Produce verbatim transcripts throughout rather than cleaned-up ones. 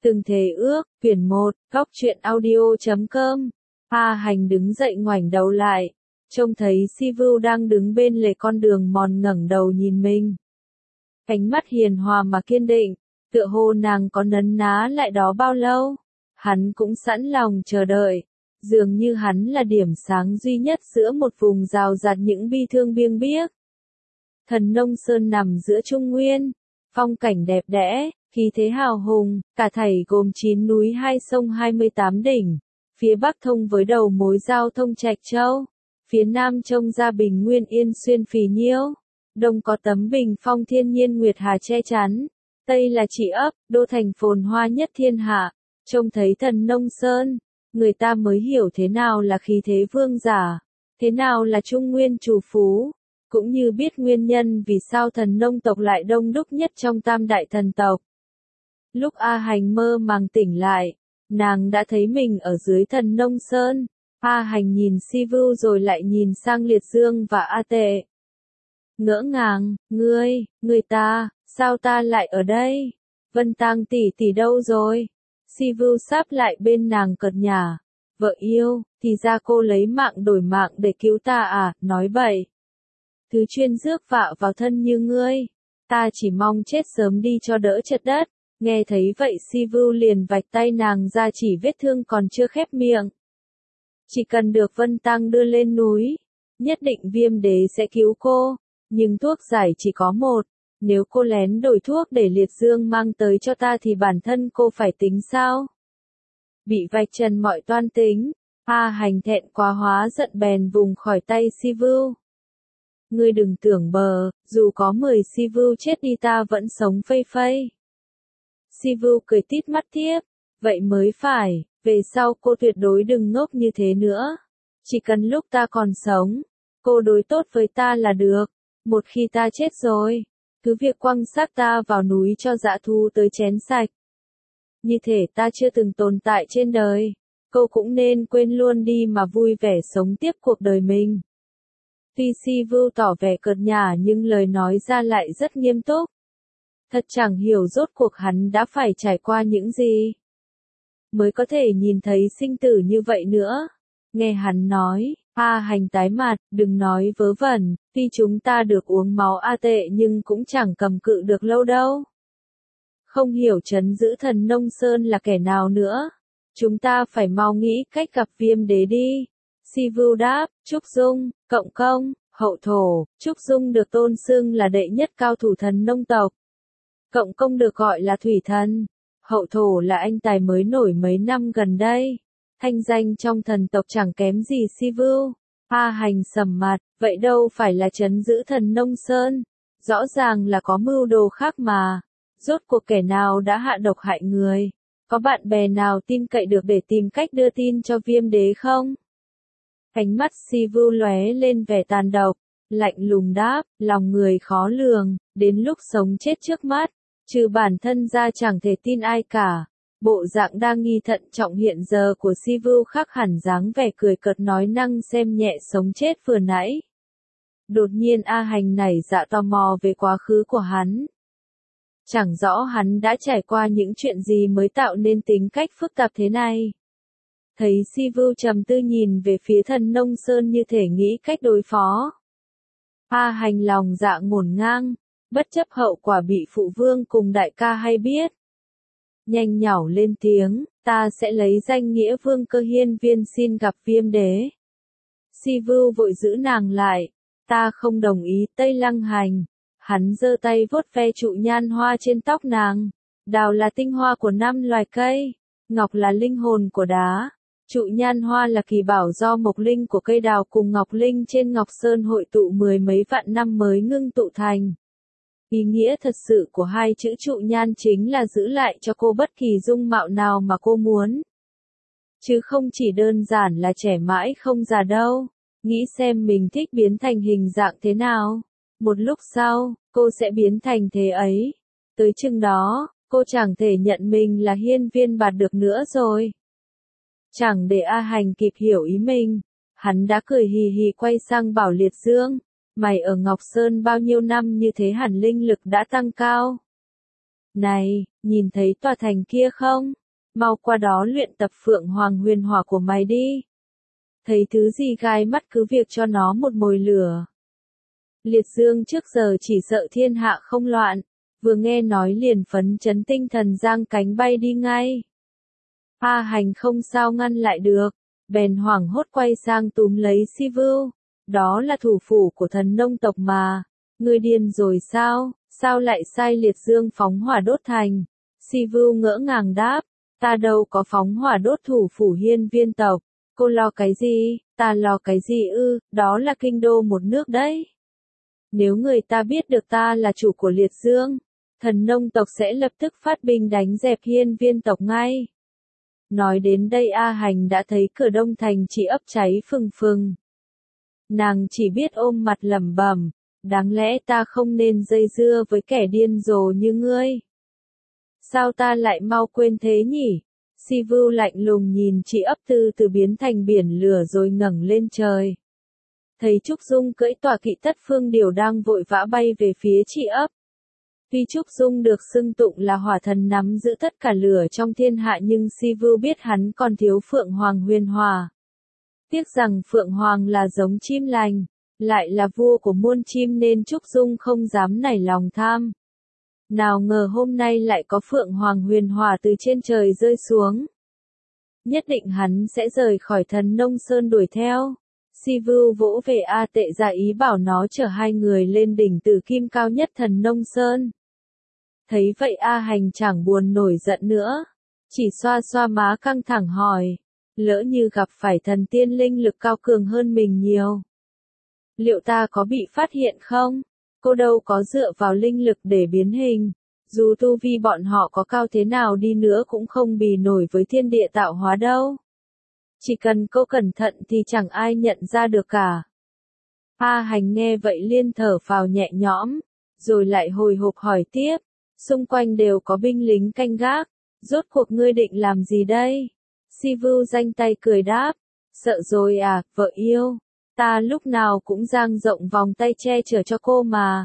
Từng Thế Ước, quyển một, góc truyện audio chấm com. A Hành đứng dậy ngoảnh đầu lại, trông thấy Si Vưu đang đứng bên lề con đường mòn ngẩng đầu nhìn mình. Ánh mắt hiền hòa mà kiên định, tựa hồ nàng có nấn ná lại đó bao lâu. Hắn cũng sẵn lòng chờ đợi, dường như hắn là điểm sáng duy nhất giữa một vùng rào rạt những bi thương biêng biếc. Thần Nông Sơn nằm giữa Trung Nguyên, phong cảnh đẹp đẽ, khí thế hào hùng, cả thảy gồm chín núi hai sông hai mươi tám đỉnh, phía bắc thông với đầu mối giao thông Trạch Châu, phía nam trông ra bình nguyên Yên Xuyên phì nhiêu, đông có tấm bình phong thiên nhiên Nguyệt Hà che chắn, tây là Trị Ấp, đô thành phồn hoa nhất thiên hạ. Trông thấy Thần Nông Sơn, người ta mới hiểu thế nào là khí thế vương giả, thế nào là Trung Nguyên trù phú, cũng như biết nguyên nhân vì sao thần nông tộc lại đông đúc nhất trong tam đại thần tộc. Lúc A Hành mơ màng tỉnh lại, nàng đã thấy mình ở dưới Thần Nông Sơn. A Hành nhìn Si Vưu rồi lại nhìn sang Liệt Dương và A Tệ. Ngỡ ngàng, ngươi, người ta, sao ta lại ở đây? Vân Tang tỷ tỷ đâu rồi? Si Vưu sáp lại bên nàng cợt nhả. Vợ yêu, thì ra cô lấy mạng đổi mạng để cứu ta à, nói bậy. Thứ chuyên rước vạ vào thân như ngươi, ta chỉ mong chết sớm đi cho đỡ chật đất. Nghe thấy vậy Si Vưu liền vạch tay nàng ra chỉ vết thương còn chưa khép miệng. Chỉ cần được Vân Tang đưa lên núi, nhất định Viêm Đế sẽ cứu cô, nhưng thuốc giải chỉ có một. Nếu cô lén đổi thuốc để Liệt Dương mang tới cho ta thì bản thân cô phải tính sao? Bị vạch trần mọi toan tính, A Hành thẹn quá hóa giận bèn vùng khỏi tay Si Vưu. Ngươi đừng tưởng bờ, dù có mười Si Vưu chết đi ta vẫn sống phây phây. Si Vưu cười tít mắt tiếp, vậy mới phải, về sau cô tuyệt đối đừng ngốc như thế nữa. Chỉ cần lúc ta còn sống, cô đối tốt với ta là được, một khi ta chết rồi, cứ việc quăng xác ta vào núi cho dã thú tới chén sạch. Như thể ta chưa từng tồn tại trên đời, cô cũng nên quên luôn đi mà vui vẻ sống tiếp cuộc đời mình. Tuy Si Vưu tỏ vẻ cợt nhả nhưng lời nói ra lại rất nghiêm túc. Thật chẳng hiểu rốt cuộc hắn đã phải trải qua những gì mới có thể nhìn thấy sinh tử như vậy nữa. Nghe hắn nói, A Hành tái mặt, đừng nói vớ vẩn, tuy chúng ta được uống máu A Tệ nhưng cũng chẳng cầm cự được lâu đâu. Không hiểu trấn giữ Thần Nông Sơn là kẻ nào nữa. Chúng ta phải mau nghĩ cách gặp Viêm Đế đi. Si Vưu đáp, Trúc Dung, Cộng Công, Hậu Thổ. Trúc Dung được tôn xưng là đệ nhất cao thủ thần nông tộc. Cộng Công được gọi là Thủy Thần. Hậu Thổ là anh tài mới nổi mấy năm gần đây. Thanh danh trong thần tộc chẳng kém gì Si Vưu. A Hành sầm mặt, vậy đâu phải là trấn giữ Thần Nông Sơn. Rõ ràng là có mưu đồ khác mà. Rốt cuộc kẻ nào đã hạ độc hại người? Có bạn bè nào tin cậy được để tìm cách đưa tin cho Viêm Đế không? Ánh mắt Si Vưu lóe lên vẻ tàn độc, lạnh lùng đáp, lòng người khó lường, đến lúc sống chết trước mắt, trừ bản thân ra chẳng thể tin ai cả. Bộ dạng đang nghi thận trọng hiện giờ của Si Vưu khác hẳn dáng vẻ cười cợt nói năng xem nhẹ sống chết vừa nãy. Đột nhiên A Hành nảy dạ tò mò về quá khứ của hắn. Chẳng rõ hắn đã trải qua những chuyện gì mới tạo nên tính cách phức tạp thế này. Thấy Si Vưu trầm tư nhìn về phía Thần Nông Sơn như thể nghĩ cách đối phó. A Hành lòng dạ ngổn ngang, bất chấp hậu quả bị phụ vương cùng đại ca hay biết. Nhanh nhảu lên tiếng, ta sẽ lấy danh nghĩa Vương Cơ Hiên Viên xin gặp Viêm Đế. Si Vưu vội giữ nàng lại, ta không đồng ý. Tây Lăng Hành. Hắn giơ tay vuốt ve trụ nhan hoa trên tóc nàng. Đào là tinh hoa của năm loài cây, ngọc là linh hồn của đá. Trụ nhan hoa là kỳ bảo do mộc linh của cây đào cùng ngọc linh trên Ngọc Sơn hội tụ mười mấy vạn năm mới ngưng tụ thành. Ý nghĩa thật sự của hai chữ trụ nhan chính là giữ lại cho cô bất kỳ dung mạo nào mà cô muốn. Chứ không chỉ đơn giản là trẻ mãi không già đâu. Nghĩ xem mình thích biến thành hình dạng thế nào. Một lúc sau, cô sẽ biến thành thế ấy. Tới chừng đó, cô chẳng thể nhận mình là hiên viên bạt được nữa rồi. Chẳng để A Hành kịp hiểu ý mình, hắn đã cười hì hì quay sang bảo Liệt Dương, mày ở Ngọc Sơn bao nhiêu năm như thế hẳn linh lực đã tăng cao. Này, nhìn thấy tòa thành kia không? Mau qua đó luyện tập Phượng Hoàng Huyền Hỏa của mày đi. Thấy thứ gì gai mắt cứ việc cho nó một mồi lửa. Liệt Dương trước giờ chỉ sợ thiên hạ không loạn, vừa nghe nói liền phấn chấn tinh thần giang cánh bay đi ngay. A Hành không sao ngăn lại được, bèn hoảng hốt quay sang túm lấy Si Vưu, đó là thủ phủ của thần nông tộc mà, ngươi điên rồi sao, sao lại sai Liệt Dương phóng hỏa đốt thành? Si Vưu ngỡ ngàng đáp, ta đâu có phóng hỏa đốt thủ phủ Hiên Viên tộc, cô lo cái gì, ta lo cái gì ư, đó là kinh đô một nước đấy. Nếu người ta biết được ta là chủ của Liệt Dương, thần nông tộc sẽ lập tức phát binh đánh dẹp Hiên Viên tộc ngay. Nói đến đây A Hành đã thấy cửa Đông Thành chỉ ấp cháy phừng phừng. Nàng chỉ biết ôm mặt lẩm bẩm, đáng lẽ ta không nên dây dưa với kẻ điên rồ như ngươi. Sao ta lại mau quên thế nhỉ? Si Vưu lạnh lùng nhìn chị ấp tư từ biến thành biển lửa rồi ngẩng lên trời. Thấy Trúc Dung cưỡi tọa kỵ Tất Phương Điểu đang vội vã bay về phía chị ấp. Tuy Trúc Dung được xưng tụng là hỏa thần nắm giữ tất cả lửa trong thiên hạ nhưng Si Vưu biết hắn còn thiếu Phượng Hoàng Huyền Hỏa. Tiếc rằng Phượng Hoàng là giống chim lành, lại là vua của muôn chim nên Trúc Dung không dám nảy lòng tham. Nào ngờ hôm nay lại có Phượng Hoàng Huyền Hỏa từ trên trời rơi xuống. Nhất định hắn sẽ rời khỏi thần nông sơn đuổi theo. Si Vưu vỗ về A Tệ ra ý bảo nó chở hai người lên đỉnh Tử Kim cao nhất thần nông sơn. Thấy vậy A Hành chẳng buồn nổi giận nữa, chỉ xoa xoa má căng thẳng hỏi, lỡ như gặp phải thần tiên linh lực cao cường hơn mình nhiều, liệu ta có bị phát hiện không? Cô đâu có dựa vào linh lực để biến hình, dù tu vi bọn họ có cao thế nào đi nữa cũng không bì nổi với thiên địa tạo hóa đâu. Chỉ cần cô cẩn thận thì chẳng ai nhận ra được cả. A Hành nghe vậy liên thở phào nhẹ nhõm, rồi lại hồi hộp hỏi tiếp, xung quanh đều có binh lính canh gác, rốt cuộc ngươi định làm gì đây? Si Vưu gianh tay cười đáp, sợ rồi à, vợ yêu, ta lúc nào cũng dang rộng vòng tay che chở cho cô mà.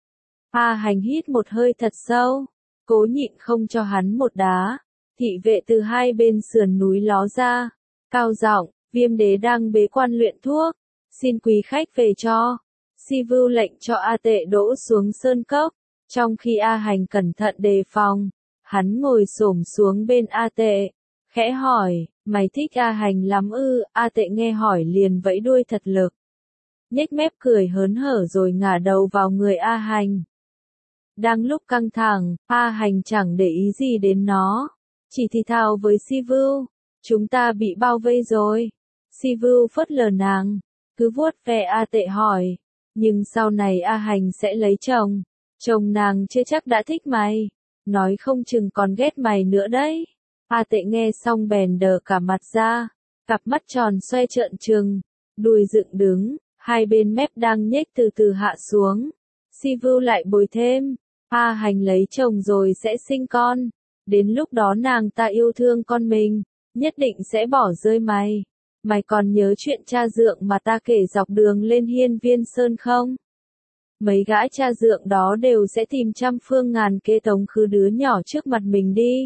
A Hành hít một hơi thật sâu, cố nhịn không cho hắn một đá, thị vệ từ hai bên sườn núi ló ra, cao giọng, Viêm đế đang bế quan luyện thuốc, xin quý khách về cho. Si Vưu lệnh cho A Tệ đỗ xuống sơn cốc, trong khi A Hành cẩn thận đề phòng, hắn ngồi xổm xuống bên A Tệ, khẽ hỏi, mày thích A Hành lắm ư? A Tệ nghe hỏi liền vẫy đuôi thật lực, nhếch mép cười hớn hở rồi ngả đầu vào người A Hành. Đang lúc căng thẳng, A Hành chẳng để ý gì đến nó, chỉ thì thào với Si Vưu, chúng ta bị bao vây rồi. Si Vưu phớt lờ nàng, cứ vuốt ve A Tệ hỏi, nhưng sau này A Hành sẽ lấy chồng, chồng nàng chưa chắc đã thích mày, nói không chừng còn ghét mày nữa đấy. A Tệ nghe xong bèn đờ cả mặt ra, cặp mắt tròn xoe trợn trừng, đùi dựng đứng, hai bên mép đang nhếch từ từ hạ xuống. Si Vưu lại bồi thêm, A Hành lấy chồng rồi sẽ sinh con, đến lúc đó nàng ta yêu thương con mình, nhất định sẽ bỏ rơi mày. Mày còn nhớ chuyện cha dượng mà ta kể dọc đường lên Hiên Viên Sơn không? Mấy gã cha dượng đó đều sẽ tìm trăm phương ngàn kế tống khứ đứa nhỏ trước mặt mình đi.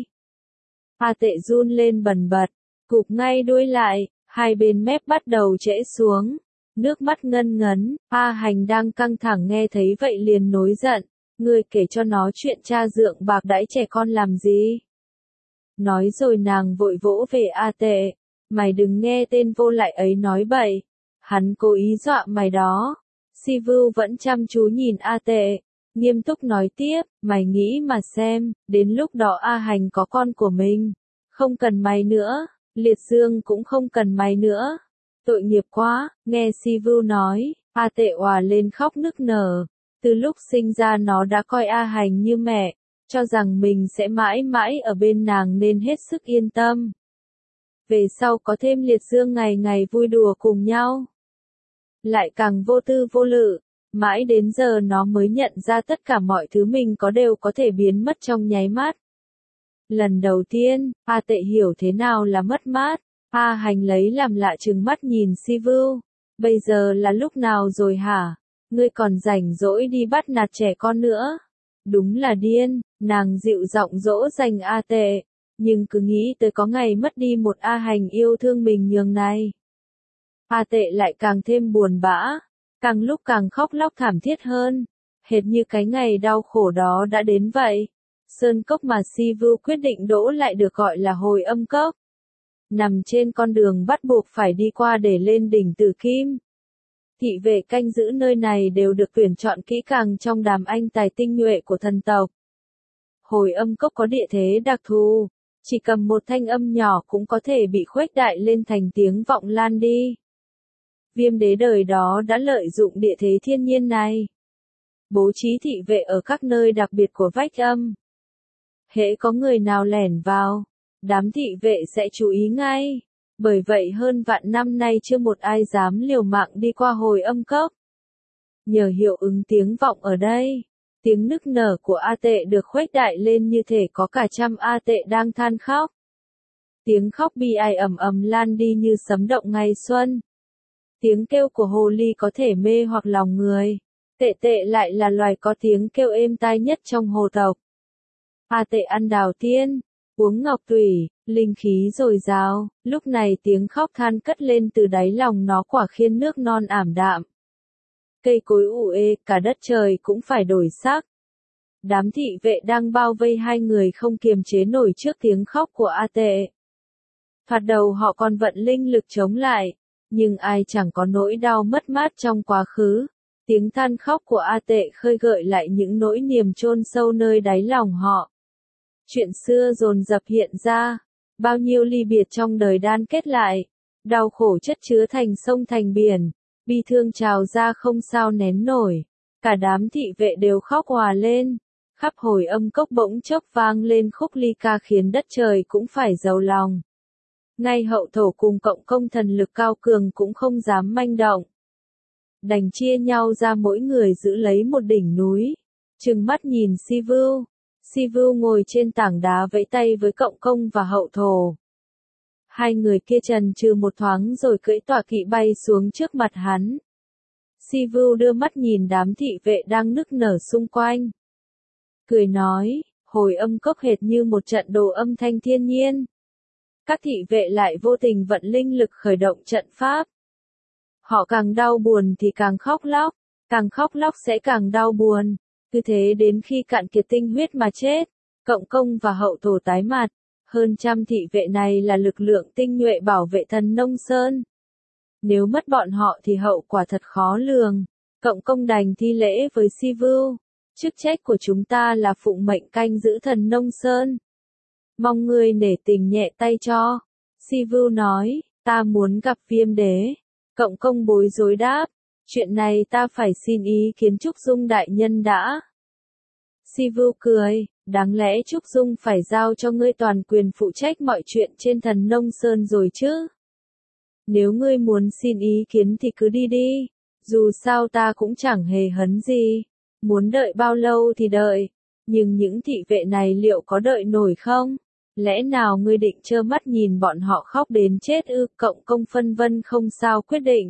A Tệ run lên bần bật, cụp ngay đuôi lại, hai bên mép bắt đầu trễ xuống, nước mắt ngân ngấn. A Hành đang căng thẳng nghe thấy vậy liền nổi giận, ngươi kể cho nó chuyện cha dượng bạc đãi trẻ con làm gì? Nói rồi nàng vội vỗ về A Tệ, mày đừng nghe tên vô lại ấy nói bậy, hắn cố ý dọa mày đó. Si Vưu vẫn chăm chú nhìn A Tệ, nghiêm túc nói tiếp, mày nghĩ mà xem, đến lúc đó A Hành có con của mình, không cần mày nữa, Liệt Dương cũng không cần mày nữa. Tội nghiệp quá, nghe Si Vưu nói, A Tệ òa lên khóc nức nở, từ lúc sinh ra nó đã coi A Hành như mẹ, cho rằng mình sẽ mãi mãi ở bên nàng nên hết sức yên tâm. Về sau có thêm Liệt Dương ngày ngày vui đùa cùng nhau, lại càng vô tư vô lự, mãi đến giờ nó mới nhận ra tất cả mọi thứ mình có đều có thể biến mất trong nháy mắt. Lần đầu tiên, A Tệ hiểu thế nào là mất mát. A Hành lấy làm lạ trừng mắt nhìn Si Vưu, bây giờ là lúc nào rồi hả? Ngươi còn rảnh rỗi đi bắt nạt trẻ con nữa. Đúng là điên, nàng dịu giọng dỗ dành A Tệ, nhưng cứ nghĩ tới có ngày mất đi một A Hành yêu thương mình nhường này. A Tệ lại càng thêm buồn bã, càng lúc càng khóc lóc thảm thiết hơn, hệt như cái ngày đau khổ đó đã đến vậy. Sơn cốc mà Si Vưu quyết định đỗ lại được gọi là Hồi Âm Cốc. Nằm trên con đường bắt buộc phải đi qua để lên đỉnh Tử Kim. Thị vệ canh giữ nơi này đều được tuyển chọn kỹ càng trong đám anh tài tinh nhuệ của thần tộc. Hồi Âm Cốc có địa thế đặc thù, chỉ cầm một thanh âm nhỏ cũng có thể bị khuếch đại lên thành tiếng vọng lan đi. Viêm đế đời đó đã lợi dụng địa thế thiên nhiên này, bố trí thị vệ ở các nơi đặc biệt của vách âm. Hễ có người nào lẻn vào, đám thị vệ sẽ chú ý ngay. Bởi vậy hơn vạn năm nay chưa một ai dám liều mạng đi qua Hồi Âm Cốc. Nhờ hiệu ứng tiếng vọng ở đây, tiếng nức nở của A Tệ được khuếch đại lên như thể có cả trăm A Tệ đang than khóc. Tiếng khóc bi ai ầm ầm lan đi như sấm động ngày xuân. Tiếng kêu của hồ ly có thể mê hoặc lòng người. Tệ Tệ lại là loài có tiếng kêu êm tai nhất trong hồ tộc. A Tệ ăn đào tiên, uống ngọc tủy, linh khí dồi dào, lúc này tiếng khóc than cất lên từ đáy lòng nó quả khiến nước non ảm đạm. Cây cối ù ê, cả đất trời cũng phải đổi sắc. Đám thị vệ đang bao vây hai người không kiềm chế nổi trước tiếng khóc của A Tệ. Thoạt đầu họ còn vận linh lực chống lại, nhưng ai chẳng có nỗi đau mất mát trong quá khứ. Tiếng than khóc của A Tệ khơi gợi lại những nỗi niềm chôn sâu nơi đáy lòng họ. Chuyện xưa dồn dập hiện ra, bao nhiêu ly biệt trong đời đan kết lại, đau khổ chất chứa thành sông thành biển, bi thương trào ra không sao nén nổi, cả đám thị vệ đều khóc òa lên, khắp Hồi Âm Cốc bỗng chốc vang lên khúc ly ca khiến đất trời cũng phải giàu lòng. Ngay hậu thổ cùng cộng công thần lực cao cường cũng không dám manh động. Đành chia nhau ra mỗi người giữ lấy một đỉnh núi, trừng mắt nhìn Si Vưu. Si Vưu ngồi trên tảng đá vẫy tay với cộng công và hậu thổ. Hai người kia chần chừ một thoáng rồi cưỡi tọa kỵ bay xuống trước mặt hắn. Si Vưu đưa mắt nhìn đám thị vệ đang nức nở xung quanh. Cười nói, Hồi Âm Cốc hệt như một trận đồ âm thanh thiên nhiên. Các thị vệ lại vô tình vận linh lực khởi động trận pháp. Họ càng đau buồn thì càng khóc lóc, càng khóc lóc sẽ càng đau buồn. Cứ thế đến khi cạn kiệt tinh huyết mà chết, cộng công và hậu thổ tái mặt, hơn trăm thị vệ này là lực lượng tinh nhuệ bảo vệ thần nông sơn. Nếu mất bọn họ thì hậu quả thật khó lường, cộng công đành thi lễ với Si Vưu, chức trách của chúng ta là phụng mệnh canh giữ thần nông sơn. Mong ngươi nể tình nhẹ tay cho. Si Vưu nói, ta muốn gặp Viêm đế. Cộng công bối rối đáp, chuyện này ta phải xin ý kiến Trúc Dung đại nhân đã. Si Vưu cười, đáng lẽ Trúc Dung phải giao cho ngươi toàn quyền phụ trách mọi chuyện trên thần nông sơn rồi chứ. Nếu ngươi muốn xin ý kiến thì cứ đi đi, dù sao ta cũng chẳng hề hấn gì, muốn đợi bao lâu thì đợi, nhưng những thị vệ này liệu có đợi nổi không? Lẽ nào ngươi định trơ mắt nhìn bọn họ khóc đến chết ư? Cộng công phân vân không sao quyết định.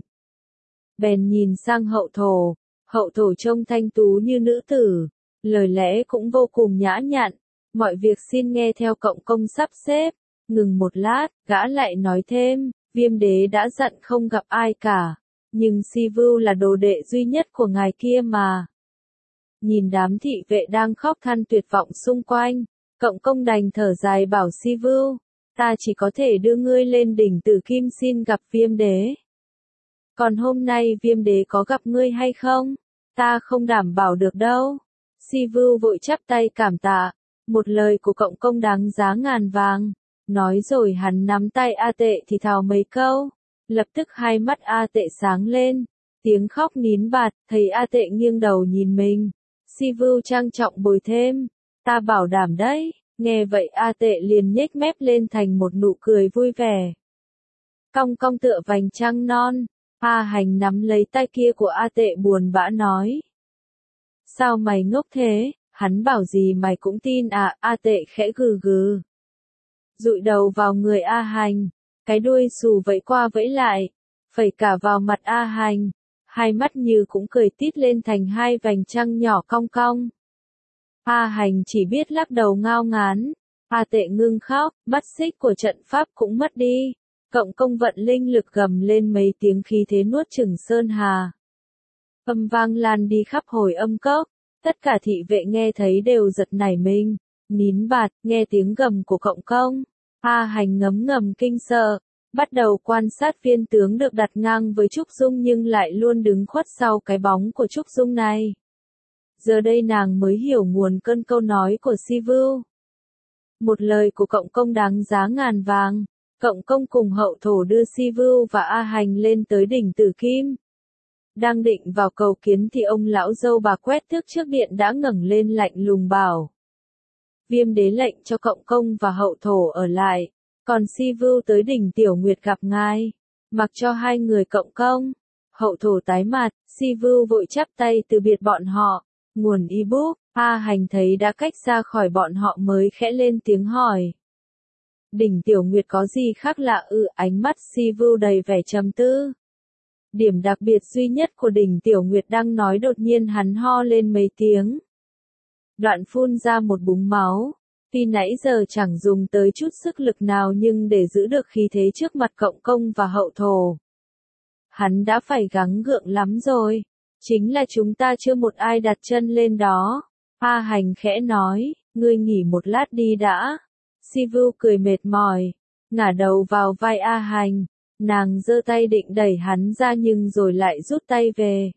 Bèn nhìn sang hậu thổ, hậu thổ trông thanh tú như nữ tử, lời lẽ cũng vô cùng nhã nhặn, mọi việc xin nghe theo cộng công sắp xếp. Ngừng một lát, gã lại nói thêm, Viêm đế đã dặn không gặp ai cả, nhưng Si Vưu là đồ đệ duy nhất của ngài kia mà. Nhìn đám thị vệ đang khóc than tuyệt vọng xung quanh, cộng công đành thở dài bảo Si Vưu, ta chỉ có thể đưa ngươi lên đỉnh Tử Kim xin gặp Viêm đế. Còn hôm nay Viêm đế có gặp ngươi hay không? Ta không đảm bảo được đâu. Si Vưu vội chắp tay cảm tạ, một lời của cộng công đáng giá ngàn vàng. Nói rồi hắn nắm tay A Tệ thì thào mấy câu, lập tức hai mắt A Tệ sáng lên, tiếng khóc nín bạt, thấy A Tệ nghiêng đầu nhìn mình. Si Vưu trang trọng bồi thêm, ta bảo đảm đấy. Nghe vậy A Tệ liền nhếch mép lên thành một nụ cười vui vẻ. Cong cong tựa vành trăng non, A Hành nắm lấy tay kia của A Tệ buồn bã nói. Sao mày ngốc thế, hắn bảo gì mày cũng tin à? A Tệ khẽ gừ gừ, dụi đầu vào người A Hành, cái đuôi xù vẫy qua vẫy lại, phẩy cả vào mặt A Hành, hai mắt như cũng cười tít lên thành hai vành trăng nhỏ cong cong. A Hành chỉ biết lắc đầu ngao ngán. A Tệ ngưng khóc, mắt xích của trận pháp cũng mất đi. Cộng công vận linh lực gầm lên mấy tiếng khí thế nuốt chửng sơn hà. Âm vang lan đi khắp hồi âm cốc, tất cả thị vệ nghe thấy đều giật nảy mình, nín bạt, nghe tiếng gầm của cộng công. A Hành ngấm ngầm kinh sợ, bắt đầu quan sát viên tướng được đặt ngang với Trúc Dung nhưng lại luôn đứng khuất sau cái bóng của Trúc Dung này. Giờ đây nàng mới hiểu nguồn cơn câu nói của Si Vưu. Một lời của cộng công đáng giá ngàn vàng. Cộng công cùng hậu thổ đưa Si Vưu và A Hành lên tới đỉnh Tử Kim. Đang định vào cầu kiến thì ông lão dâu bà quét thước trước điện đã ngẩng lên lạnh lùng bảo. Viêm đế lệnh cho cộng công và hậu thổ ở lại, còn Si Vưu tới đỉnh Tiểu Nguyệt gặp ngài. Mặc cho hai người cộng công, hậu thổ tái mặt, Si Vưu vội chắp tay từ biệt bọn họ. Nguồn ebook, A Hành thấy đã cách ra khỏi bọn họ mới khẽ lên tiếng hỏi. Đỉnh Tiểu Nguyệt có gì khác lạ ư? Ánh mắt Si Vưu đầy vẻ trầm tư. Điểm đặc biệt duy nhất của đỉnh Tiểu Nguyệt đang nói đột nhiên hắn ho lên mấy tiếng. Đoạn phun ra một búng máu. Tuy nãy giờ chẳng dùng tới chút sức lực nào nhưng để giữ được khí thế trước mặt cộng công và hậu thổ. Hắn đã phải gắng gượng lắm rồi. Chính là chúng ta chưa một ai đặt chân lên đó. A Hành khẽ nói, ngươi nghỉ một lát đi đã. Si Vưu cười mệt mỏi, ngả đầu vào vai A Hành. Nàng giơ tay định đẩy hắn ra nhưng rồi lại rút tay về.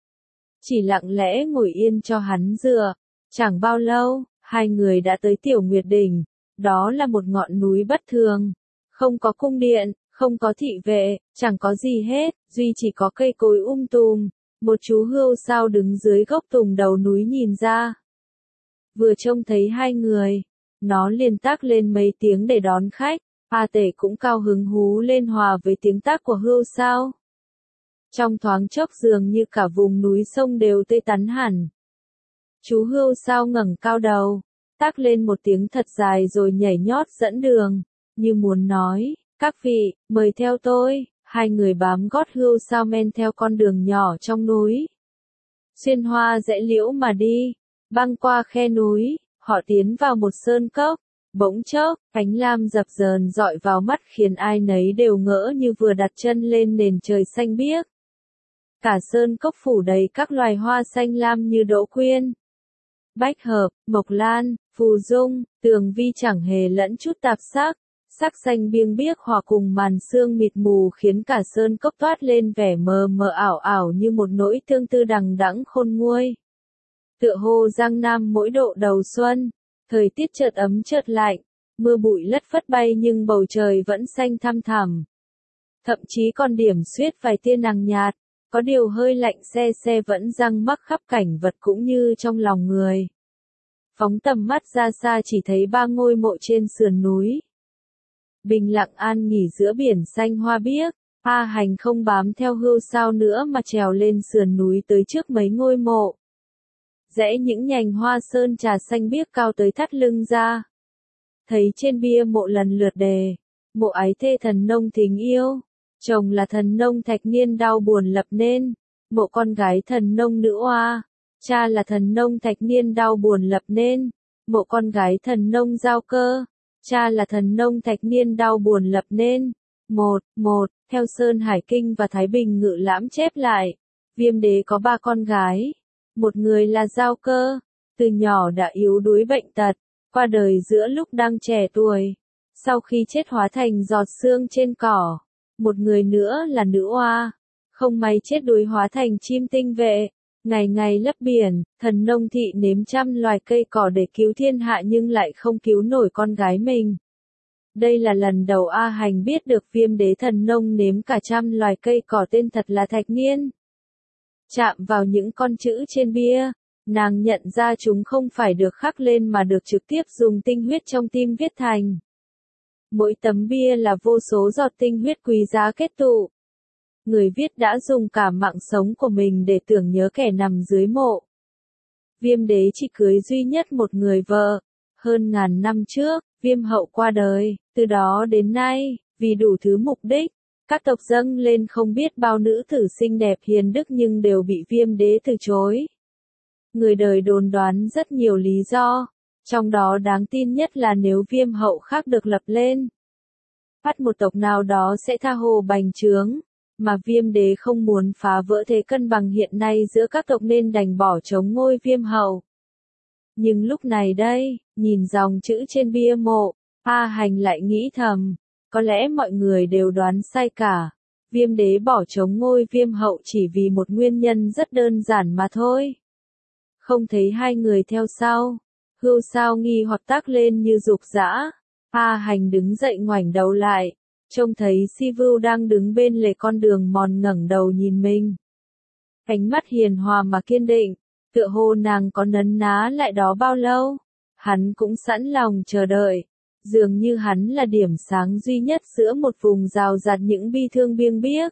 Chỉ lặng lẽ ngồi yên cho hắn dựa. Chẳng bao lâu, hai người đã tới Tiểu Nguyệt Đỉnh. Đó là một ngọn núi bất thường. Không có cung điện, không có thị vệ, chẳng có gì hết, duy chỉ có cây cối um tùm. Một chú hươu sao đứng dưới gốc tùng đầu núi nhìn ra. Vừa trông thấy hai người, nó liền tác lên mấy tiếng để đón khách. A Tể cũng cao hứng hú lên hòa với tiếng tác của hươu sao. Trong thoáng chốc dường như cả vùng núi sông đều tươi tắn hẳn. Chú hươu sao ngẩng cao đầu, tác lên một tiếng thật dài rồi nhảy nhót dẫn đường, như muốn nói, các vị, mời theo tôi. Hai người bám gót hươu sao men theo con đường nhỏ trong núi. Xuyên hoa rẽ liễu mà đi, băng qua khe núi, họ tiến vào một sơn cốc. Bỗng chốc, ánh lam dập dờn dọi vào mắt khiến ai nấy đều ngỡ như vừa đặt chân lên nền trời xanh biếc. Cả sơn cốc phủ đầy các loài hoa xanh lam như đỗ quyên, bách hợp, mộc lan, phù dung, tường vi chẳng hề lẫn chút tạp sắc. Sắc xanh biêng biếc hòa cùng màn sương mịt mù khiến cả sơn cốc toát lên vẻ mờ mờ ảo ảo như một nỗi tương tư đằng đẵng khôn nguôi. Tựa hồ Giang Nam mỗi độ đầu xuân, thời tiết chợt ấm chợt lạnh, mưa bụi lất phất bay nhưng bầu trời vẫn xanh thăm thẳm. Thậm chí còn điểm xuyết vài tia nắng nhạt, có điều hơi lạnh se se vẫn răng mắc khắp cảnh vật cũng như trong lòng người. Phóng tầm mắt ra xa chỉ thấy ba ngôi mộ trên sườn núi. Bình lặng an nghỉ giữa biển xanh hoa biếc, A Hành không bám theo hươu sao nữa mà trèo lên sườn núi tới trước mấy ngôi mộ. Rẽ những nhành hoa sơn trà xanh biếc cao tới thắt lưng ra. Thấy trên bia mộ lần lượt đề, mộ ái thê thần nông tình yêu, chồng là thần nông thạch niên đau buồn lập nên, mộ con gái thần nông nữ oa, cha là thần nông thạch niên đau buồn lập nên, mộ con gái thần nông giao cơ. Cha là thần nông thạch niên đau buồn lập nên. Một, một, theo Sơn Hải Kinh và Thái Bình Ngự Lãm chép lại, Viêm đế có ba con gái. Một người là Giao Cơ, từ nhỏ đã yếu đuối bệnh tật, qua đời giữa lúc đang trẻ tuổi. Sau khi chết hóa thành giọt sương trên cỏ. Một người nữa là Nữ Oa, không may chết đuối hóa thành chim tinh vệ. Ngày ngày lấp biển, thần nông thị nếm trăm loài cây cỏ để cứu thiên hạ nhưng lại không cứu nổi con gái mình. Đây là lần đầu A Hành biết được Viêm đế thần nông nếm cả trăm loài cây cỏ tên thật là Thạch Niên. Chạm vào những con chữ trên bia, nàng nhận ra chúng không phải được khắc lên mà được trực tiếp dùng tinh huyết trong tim viết thành. Mỗi tấm bia là vô số giọt tinh huyết quý giá kết tụ. Người viết đã dùng cả mạng sống của mình để tưởng nhớ kẻ nằm dưới mộ. Viêm đế chỉ cưới duy nhất một người vợ. Hơn ngàn năm trước, Viêm hậu qua đời, từ đó đến nay, vì đủ thứ mục đích, các tộc dâng lên không biết bao nữ tử xinh đẹp hiền đức nhưng đều bị Viêm đế từ chối. Người đời đồn đoán rất nhiều lý do, trong đó đáng tin nhất là nếu viêm hậu khác được lập lên, bắt một tộc nào đó sẽ tha hồ bành trướng, mà viêm đế không muốn phá vỡ thế cân bằng hiện nay giữa các tộc nên đành bỏ trống ngôi viêm hậu. Nhưng lúc này đây, nhìn dòng chữ trên bia mộ, A Hành lại nghĩ thầm, có lẽ mọi người đều đoán sai cả. Viêm đế bỏ trống ngôi viêm hậu chỉ vì một nguyên nhân rất đơn giản mà thôi. Không thấy hai người theo sau. Hưu Sao nghi hoặc tác lên như dục dã. A Hành đứng dậy ngoảnh đầu lại, trông thấy Si Vưu đang đứng bên lề con đường mòn ngẩng đầu nhìn mình. Ánh mắt hiền hòa mà kiên định, tựa hồ nàng có nấn ná lại đó bao lâu. Hắn cũng sẵn lòng chờ đợi. Dường như hắn là điểm sáng duy nhất giữa một vùng rào rạt những bi thương biêng biếc.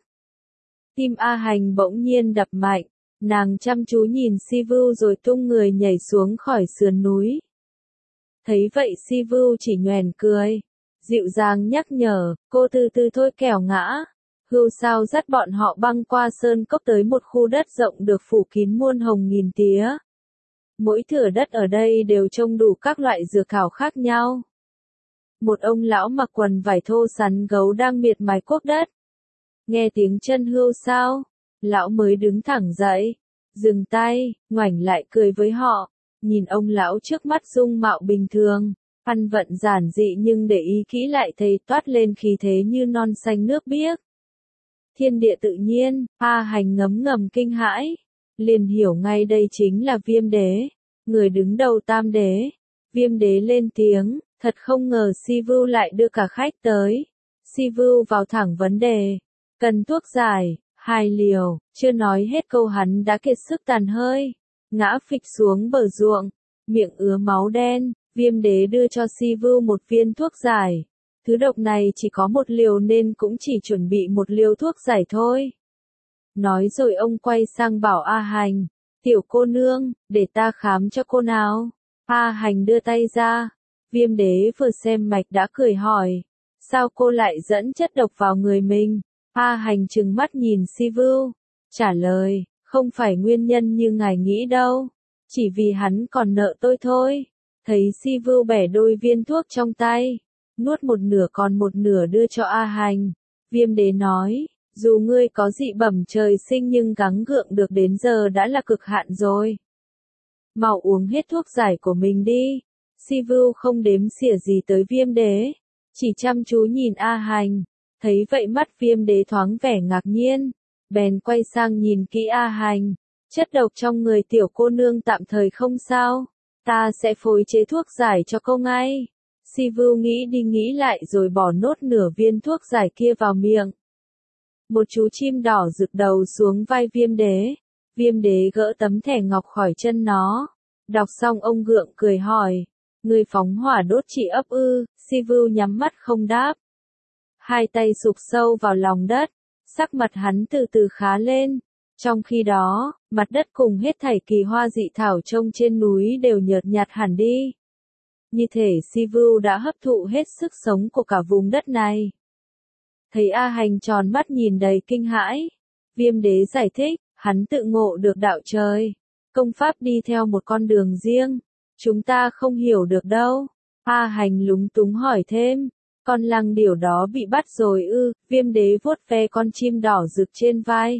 Tim A Hành bỗng nhiên đập mạnh, nàng chăm chú nhìn Si Vưu rồi tung người nhảy xuống khỏi sườn núi. Thấy vậy Si Vưu chỉ nhoẻn cười, dịu dàng nhắc nhở, cô từ từ thôi kẻo ngã. Hưu Sao dắt bọn họ băng qua sơn cốc tới một khu đất rộng được phủ kín muôn hồng nghìn tía. Mỗi thửa đất ở đây đều trông đủ các loại dừa thảo khác nhau. Một ông lão mặc quần vải thô sắn gấu đang miệt mài cuốc đất. Nghe tiếng chân Hưu Sao, lão mới đứng thẳng dậy, dừng tay, ngoảnh lại cười với họ, nhìn ông lão trước mắt dung mạo bình thường, ăn vận giản dị nhưng để ý kỹ lại thấy toát lên khí thế như non xanh nước biếc. Thiên địa tự nhiên, A Hành ngấm ngầm kinh hãi, liền hiểu ngay đây chính là Viêm đế, người đứng đầu Tam đế. Viêm đế lên tiếng, thật không ngờ Si Vưu lại đưa cả khách tới. Si Vưu vào thẳng vấn đề, cần thuốc giải, hai liều, chưa nói hết câu hắn đã kiệt sức tàn hơi, ngã phịch xuống bờ ruộng, miệng ứa máu đen. Viêm đế đưa cho Si Vưu một viên thuốc giải. Thứ độc này chỉ có một liều nên cũng chỉ chuẩn bị một liều thuốc giải thôi. Nói rồi ông quay sang bảo A Hành, tiểu cô nương, để ta khám cho cô nào. A Hành đưa tay ra. Viêm đế vừa xem mạch đã cười hỏi, sao cô lại dẫn chất độc vào người mình? A Hành trừng mắt nhìn Si Vưu, trả lời, không phải nguyên nhân như ngài nghĩ đâu, chỉ vì hắn còn nợ tôi thôi. Thấy Si Vưu bẻ đôi viên thuốc trong tay, nuốt một nửa còn một nửa đưa cho A Hành. Viêm đế nói, dù ngươi có dị bẩm trời sinh nhưng gắng gượng được đến giờ đã là cực hạn rồi. Mau uống hết thuốc giải của mình đi. Si Vưu không đếm xỉa gì tới Viêm đế, chỉ chăm chú nhìn A Hành. Thấy vậy mắt Viêm đế thoáng vẻ ngạc nhiên, bèn quay sang nhìn kỹ A Hành. Chất độc trong người tiểu cô nương tạm thời không sao, ta sẽ phối chế thuốc giải cho cô ngay. Si Vưu nghĩ đi nghĩ lại rồi bỏ nốt nửa viên thuốc giải kia vào miệng. Một chú chim đỏ rực đầu xuống vai Viêm đế. Viêm đế gỡ tấm thẻ ngọc khỏi chân nó. Đọc xong ông gượng cười hỏi, người phóng hỏa đốt chị ấp ư? Si Vưu nhắm mắt không đáp. Hai tay sụp sâu vào lòng đất, sắc mặt hắn từ từ khá lên. Trong khi đó, mặt đất cùng hết thảy kỳ hoa dị thảo trông trên núi đều nhợt nhạt hẳn đi. Như thể Si Vưu đã hấp thụ hết sức sống của cả vùng đất này. Thấy A Hành tròn mắt nhìn đầy kinh hãi, Viêm đế giải thích, hắn tự ngộ được đạo trời, công pháp đi theo một con đường riêng, chúng ta không hiểu được đâu. A Hành lúng túng hỏi thêm, con lăng điểu đó bị bắt rồi ư? Viêm đế vuốt ve con chim đỏ rực trên vai.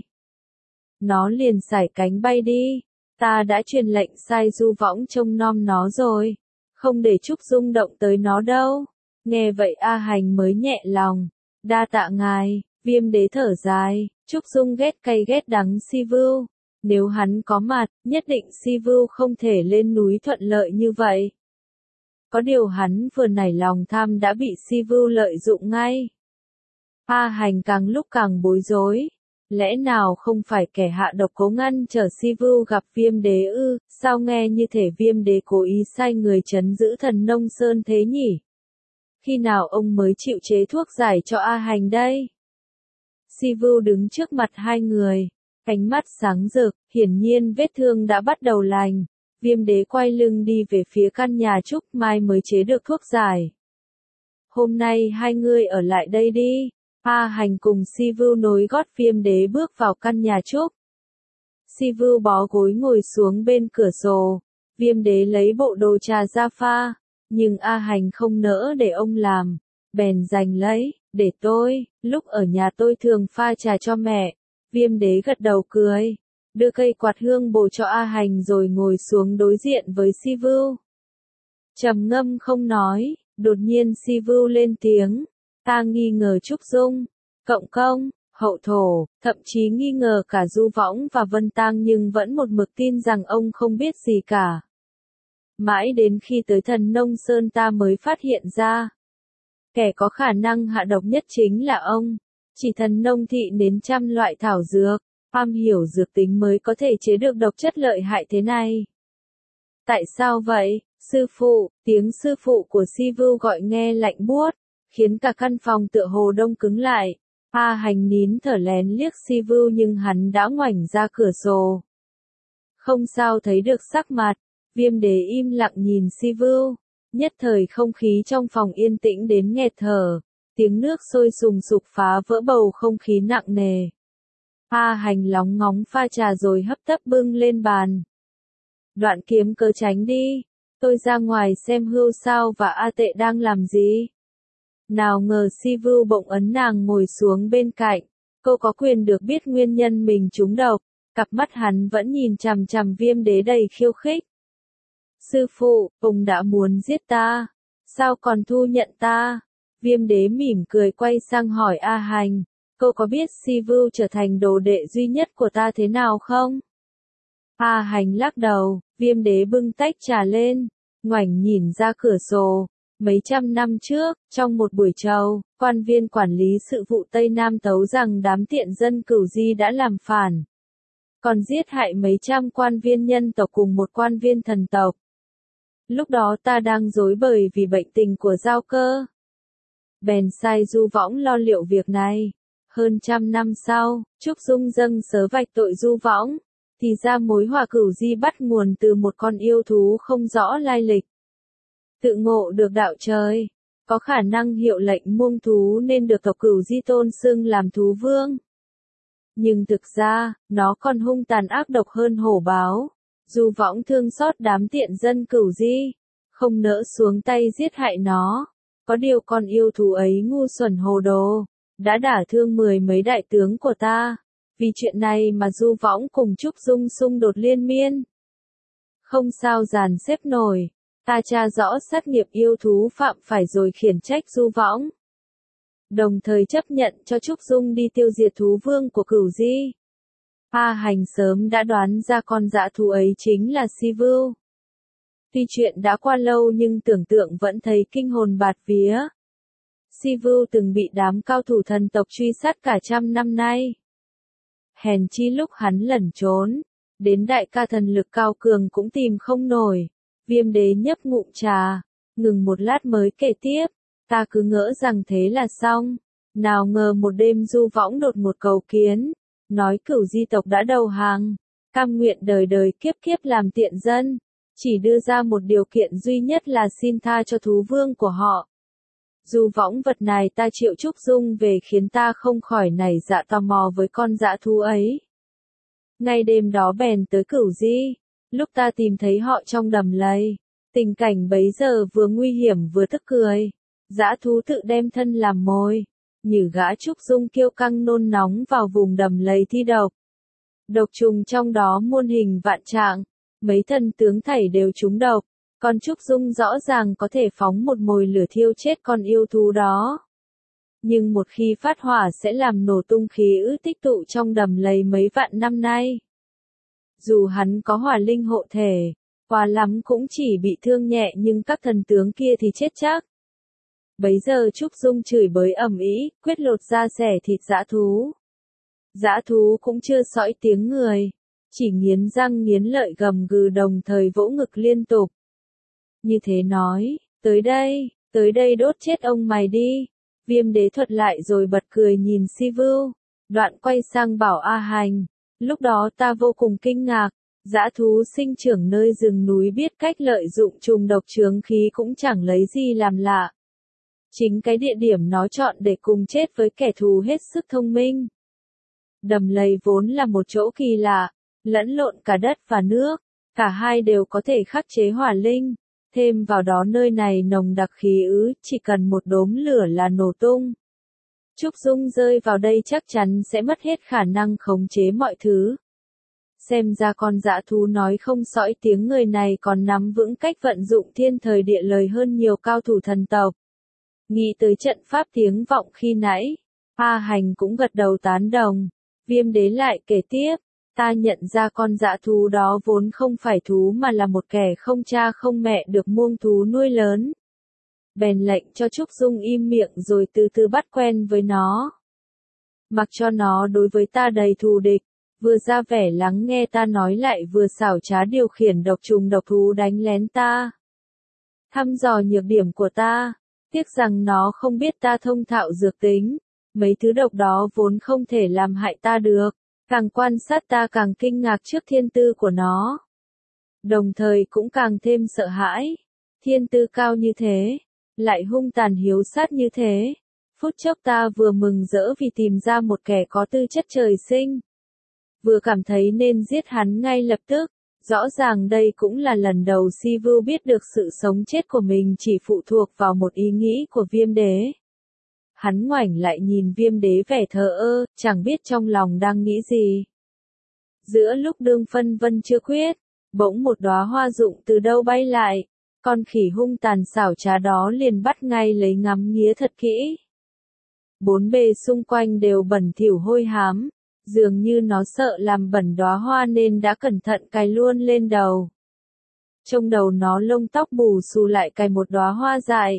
Nó liền sải cánh bay đi, ta đã truyền lệnh sai Du Võng trông nom nó rồi, không để Trúc Dung động tới nó đâu. Nghe vậy A Hành mới nhẹ lòng, đa tạ ngài. Viêm đế thở dài, Trúc Dung ghét cay ghét đắng Si Vưu, nếu hắn có mặt, nhất định Si Vưu không thể lên núi thuận lợi như vậy. Có điều hắn vừa nảy lòng tham đã bị Si Vưu lợi dụng ngay. A Hành càng lúc càng bối rối. Lẽ nào không phải kẻ hạ độc cố ngăn trở Si Vưu gặp Viêm đế ư? Sao nghe như thể Viêm đế cố ý sai người trấn giữ Thần Nông Sơn thế nhỉ? Khi nào ông mới chịu chế thuốc giải cho A Hành đây? Si Vưu đứng trước mặt hai người, ánh mắt sáng rực, hiển nhiên vết thương đã bắt đầu lành. Viêm đế quay lưng đi về phía căn nhà Trúc, mai mới chế được thuốc giải. Hôm nay hai ngươi ở lại đây đi. A Hành cùng Si Vưu nối gót Viêm đế bước vào căn nhà Trúc. Sivu bó gối ngồi xuống bên cửa sổ. Viêm đế lấy bộ đồ trà ra pha, nhưng A Hành không nỡ để ông làm, bèn giành lấy, để tôi, lúc ở nhà tôi thường pha trà cho mẹ. Viêm đế gật đầu cười, đưa cây quạt hương bồ cho A Hành rồi ngồi xuống đối diện với Sivu. Trầm ngâm không nói, đột nhiên Sivu lên tiếng, ta nghi ngờ Trúc Dung, Cộng Công, Hậu Thổ, thậm chí nghi ngờ cả Du Võng và Vân Tang nhưng vẫn một mực tin rằng ông không biết gì cả. Mãi đến khi tới Thần Nông Sơn ta mới phát hiện ra, kẻ có khả năng hạ độc nhất chính là ông. Chỉ Thần Nông thị đến trăm loại thảo dược, am hiểu dược tính mới có thể chế được độc chất lợi hại thế này. Tại sao vậy, sư phụ? Tiếng sư phụ của Sivu gọi nghe lạnh buốt, khiến cả căn phòng tựa hồ đông cứng lại. A Hành nín thở lén liếc Sivu nhưng hắn đã ngoảnh ra cửa sổ. Không sao thấy được sắc mặt, Viêm đế im lặng nhìn Sivu. Nhất thời không khí trong phòng yên tĩnh đến nghẹt thở, tiếng nước sôi sùng sục phá vỡ bầu không khí nặng nề. A Hành lóng ngóng pha trà rồi hấp tấp bưng lên bàn. Đoạn kiếm cớ tránh đi, tôi ra ngoài xem Hưu Sao và A Tệ đang làm gì. Nào ngờ Sivu bỗng ấn nàng ngồi xuống bên cạnh, cô có quyền được biết nguyên nhân mình trúng độc, cặp mắt hắn vẫn nhìn chằm chằm Viêm đế đầy khiêu khích. Sư phụ, ông đã muốn giết ta, sao còn thu nhận ta? Viêm đế mỉm cười quay sang hỏi A Hành, cô có biết Sivu trở thành đồ đệ duy nhất của ta thế nào không? A Hành lắc đầu, Viêm đế bưng tách trà lên, ngoảnh nhìn ra cửa sổ. Mấy trăm năm trước, trong một buổi trầu, quan viên quản lý sự vụ Tây Nam tấu rằng đám tiện dân Cửu Di đã làm phản, còn giết hại mấy trăm quan viên nhân tộc cùng một quan viên thần tộc. Lúc đó ta đang rối bời vì bệnh tình của Giao Cơ. Bèn sai Du Võng lo liệu việc này. Hơn trăm năm sau, Trúc Dung dâng sớ vạch tội Du Võng, thì ra mối họa Cửu Di bắt nguồn từ một con yêu thú không rõ lai lịch. Tự ngộ được đạo trời, có khả năng hiệu lệnh muông thú nên được tộc Cửu Di tôn xưng làm thú vương. Nhưng thực ra, nó còn hung tàn ác độc hơn hổ báo. Du Võng thương xót đám tiện dân Cửu Di, không nỡ xuống tay giết hại nó. Có điều con yêu thú ấy ngu xuẩn hồ đồ, đã đả thương mười mấy đại tướng của ta. Vì chuyện này mà Du Võng cùng Trúc Dung xung đột liên miên. Không sao dàn xếp nổi, ta tra rõ sát nghiệp yêu thú phạm phải rồi khiển trách Du Võng. Đồng thời chấp nhận cho Trúc Dung đi tiêu diệt thú vương của Cửu Di. A Hành sớm đã đoán ra con dã thú ấy chính là Sivu. Tuy chuyện đã qua lâu nhưng tưởng tượng vẫn thấy kinh hồn bạt vía. Sivu từng bị đám cao thủ thần tộc truy sát cả trăm năm nay. Hèn chi lúc hắn lẩn trốn, đến đại ca thần lực cao cường cũng tìm không nổi. Viêm đế nhấp ngụm trà, ngừng một lát mới kể tiếp, ta cứ ngỡ rằng thế là xong. Nào ngờ một đêm Du Võng đột một cầu kiến, nói Cửu Di tộc đã đầu hàng, cam nguyện đời đời kiếp kiếp làm tiện dân, chỉ đưa ra một điều kiện duy nhất là xin tha cho thú vương của họ. Du Võng vật này ta triệu Trúc Dung về khiến ta không khỏi nảy dạ tò mò với con dã thú ấy. Ngay đêm đó bèn tới Cửu Di, lúc ta tìm thấy họ trong đầm lầy, tình cảnh bấy giờ vừa nguy hiểm vừa tức cười. Dã thú tự đem thân làm mồi, như gã Trúc Dung kiêu căng nôn nóng vào vùng đầm lầy thi độc. Độc trùng trong đó muôn hình vạn trạng, mấy thần tướng thảy đều trúng độc, còn Trúc Dung rõ ràng có thể phóng một mồi lửa thiêu chết con yêu thú đó. Nhưng một khi phát hỏa sẽ làm nổ tung khí ứ tích tụ trong đầm lầy mấy vạn năm nay. Dù hắn có hỏa linh hộ thể, quá lắm cũng chỉ bị thương nhẹ nhưng các thần tướng kia thì chết chắc. Bấy giờ Trúc Dung chửi bới ầm ĩ, quyết lột ra xẻ thịt dã thú. Dã thú cũng chưa sõi tiếng người, chỉ nghiến răng nghiến lợi gầm gừ đồng thời vỗ ngực liên tục. Như thế nói, tới đây, tới đây đốt chết ông mày đi. Viêm đế thuật lại rồi bật cười nhìn Sivu, đoạn quay sang bảo A Hành, lúc đó ta vô cùng kinh ngạc, dã thú sinh trưởng nơi rừng núi biết cách lợi dụng trùng độc chướng khí cũng chẳng lấy gì làm lạ. Chính cái địa điểm nó chọn để cùng chết với kẻ thù hết sức thông minh. Đầm lầy vốn là một chỗ kỳ lạ, lẫn lộn cả đất và nước, cả hai đều có thể khắc chế hỏa linh, thêm vào đó nơi này nồng đặc khí ứ, chỉ cần một đốm lửa là nổ tung. Trúc Dung rơi vào đây chắc chắn sẽ mất hết khả năng khống chế mọi thứ. Xem ra con dã thú nói không sõi tiếng người này còn nắm vững cách vận dụng thiên thời địa lợi hơn nhiều cao thủ thần tộc. Nghĩ tới trận pháp tiếng vọng khi nãy, A Hành cũng gật đầu tán đồng. Viêm đế lại kể tiếp, ta nhận ra con dã thú đó vốn không phải thú mà là một kẻ không cha không mẹ được muông thú nuôi lớn. Bèn lệnh cho Trúc Dung im miệng rồi từ từ bắt quen với nó. Mặc cho nó đối với ta đầy thù địch, vừa ra vẻ lắng nghe ta nói lại vừa xảo trá điều khiển độc trùng độc thú đánh lén ta. Thăm dò nhược điểm của ta, tiếc rằng nó không biết ta thông thạo dược tính, mấy thứ độc đó vốn không thể làm hại ta được, càng quan sát ta càng kinh ngạc trước thiên tư của nó. Đồng thời cũng càng thêm sợ hãi, thiên tư cao như thế, lại hung tàn hiếu sát như thế. Phút chốc ta vừa mừng rỡ vì tìm ra một kẻ có tư chất trời sinh, vừa cảm thấy nên giết hắn ngay lập tức. Rõ ràng đây cũng là lần đầu Sivu biết được sự sống chết của mình chỉ phụ thuộc vào một ý nghĩ của Viêm đế. Hắn ngoảnh lại nhìn Viêm đế vẻ thờ ơ, chẳng biết trong lòng đang nghĩ gì. Giữa lúc đương phân vân chưa quyết, bỗng một đóa hoa rụng từ đâu bay lại, con khỉ hung tàn xảo trá đó liền bắt ngay lấy ngắm nghía thật kỹ. Bốn bề xung quanh đều bẩn thỉu hôi hám, dường như nó sợ làm bẩn đóa hoa nên đã cẩn thận cài luôn lên đầu. Trong đầu nó lông tóc bù xù lại cài một đóa hoa dại.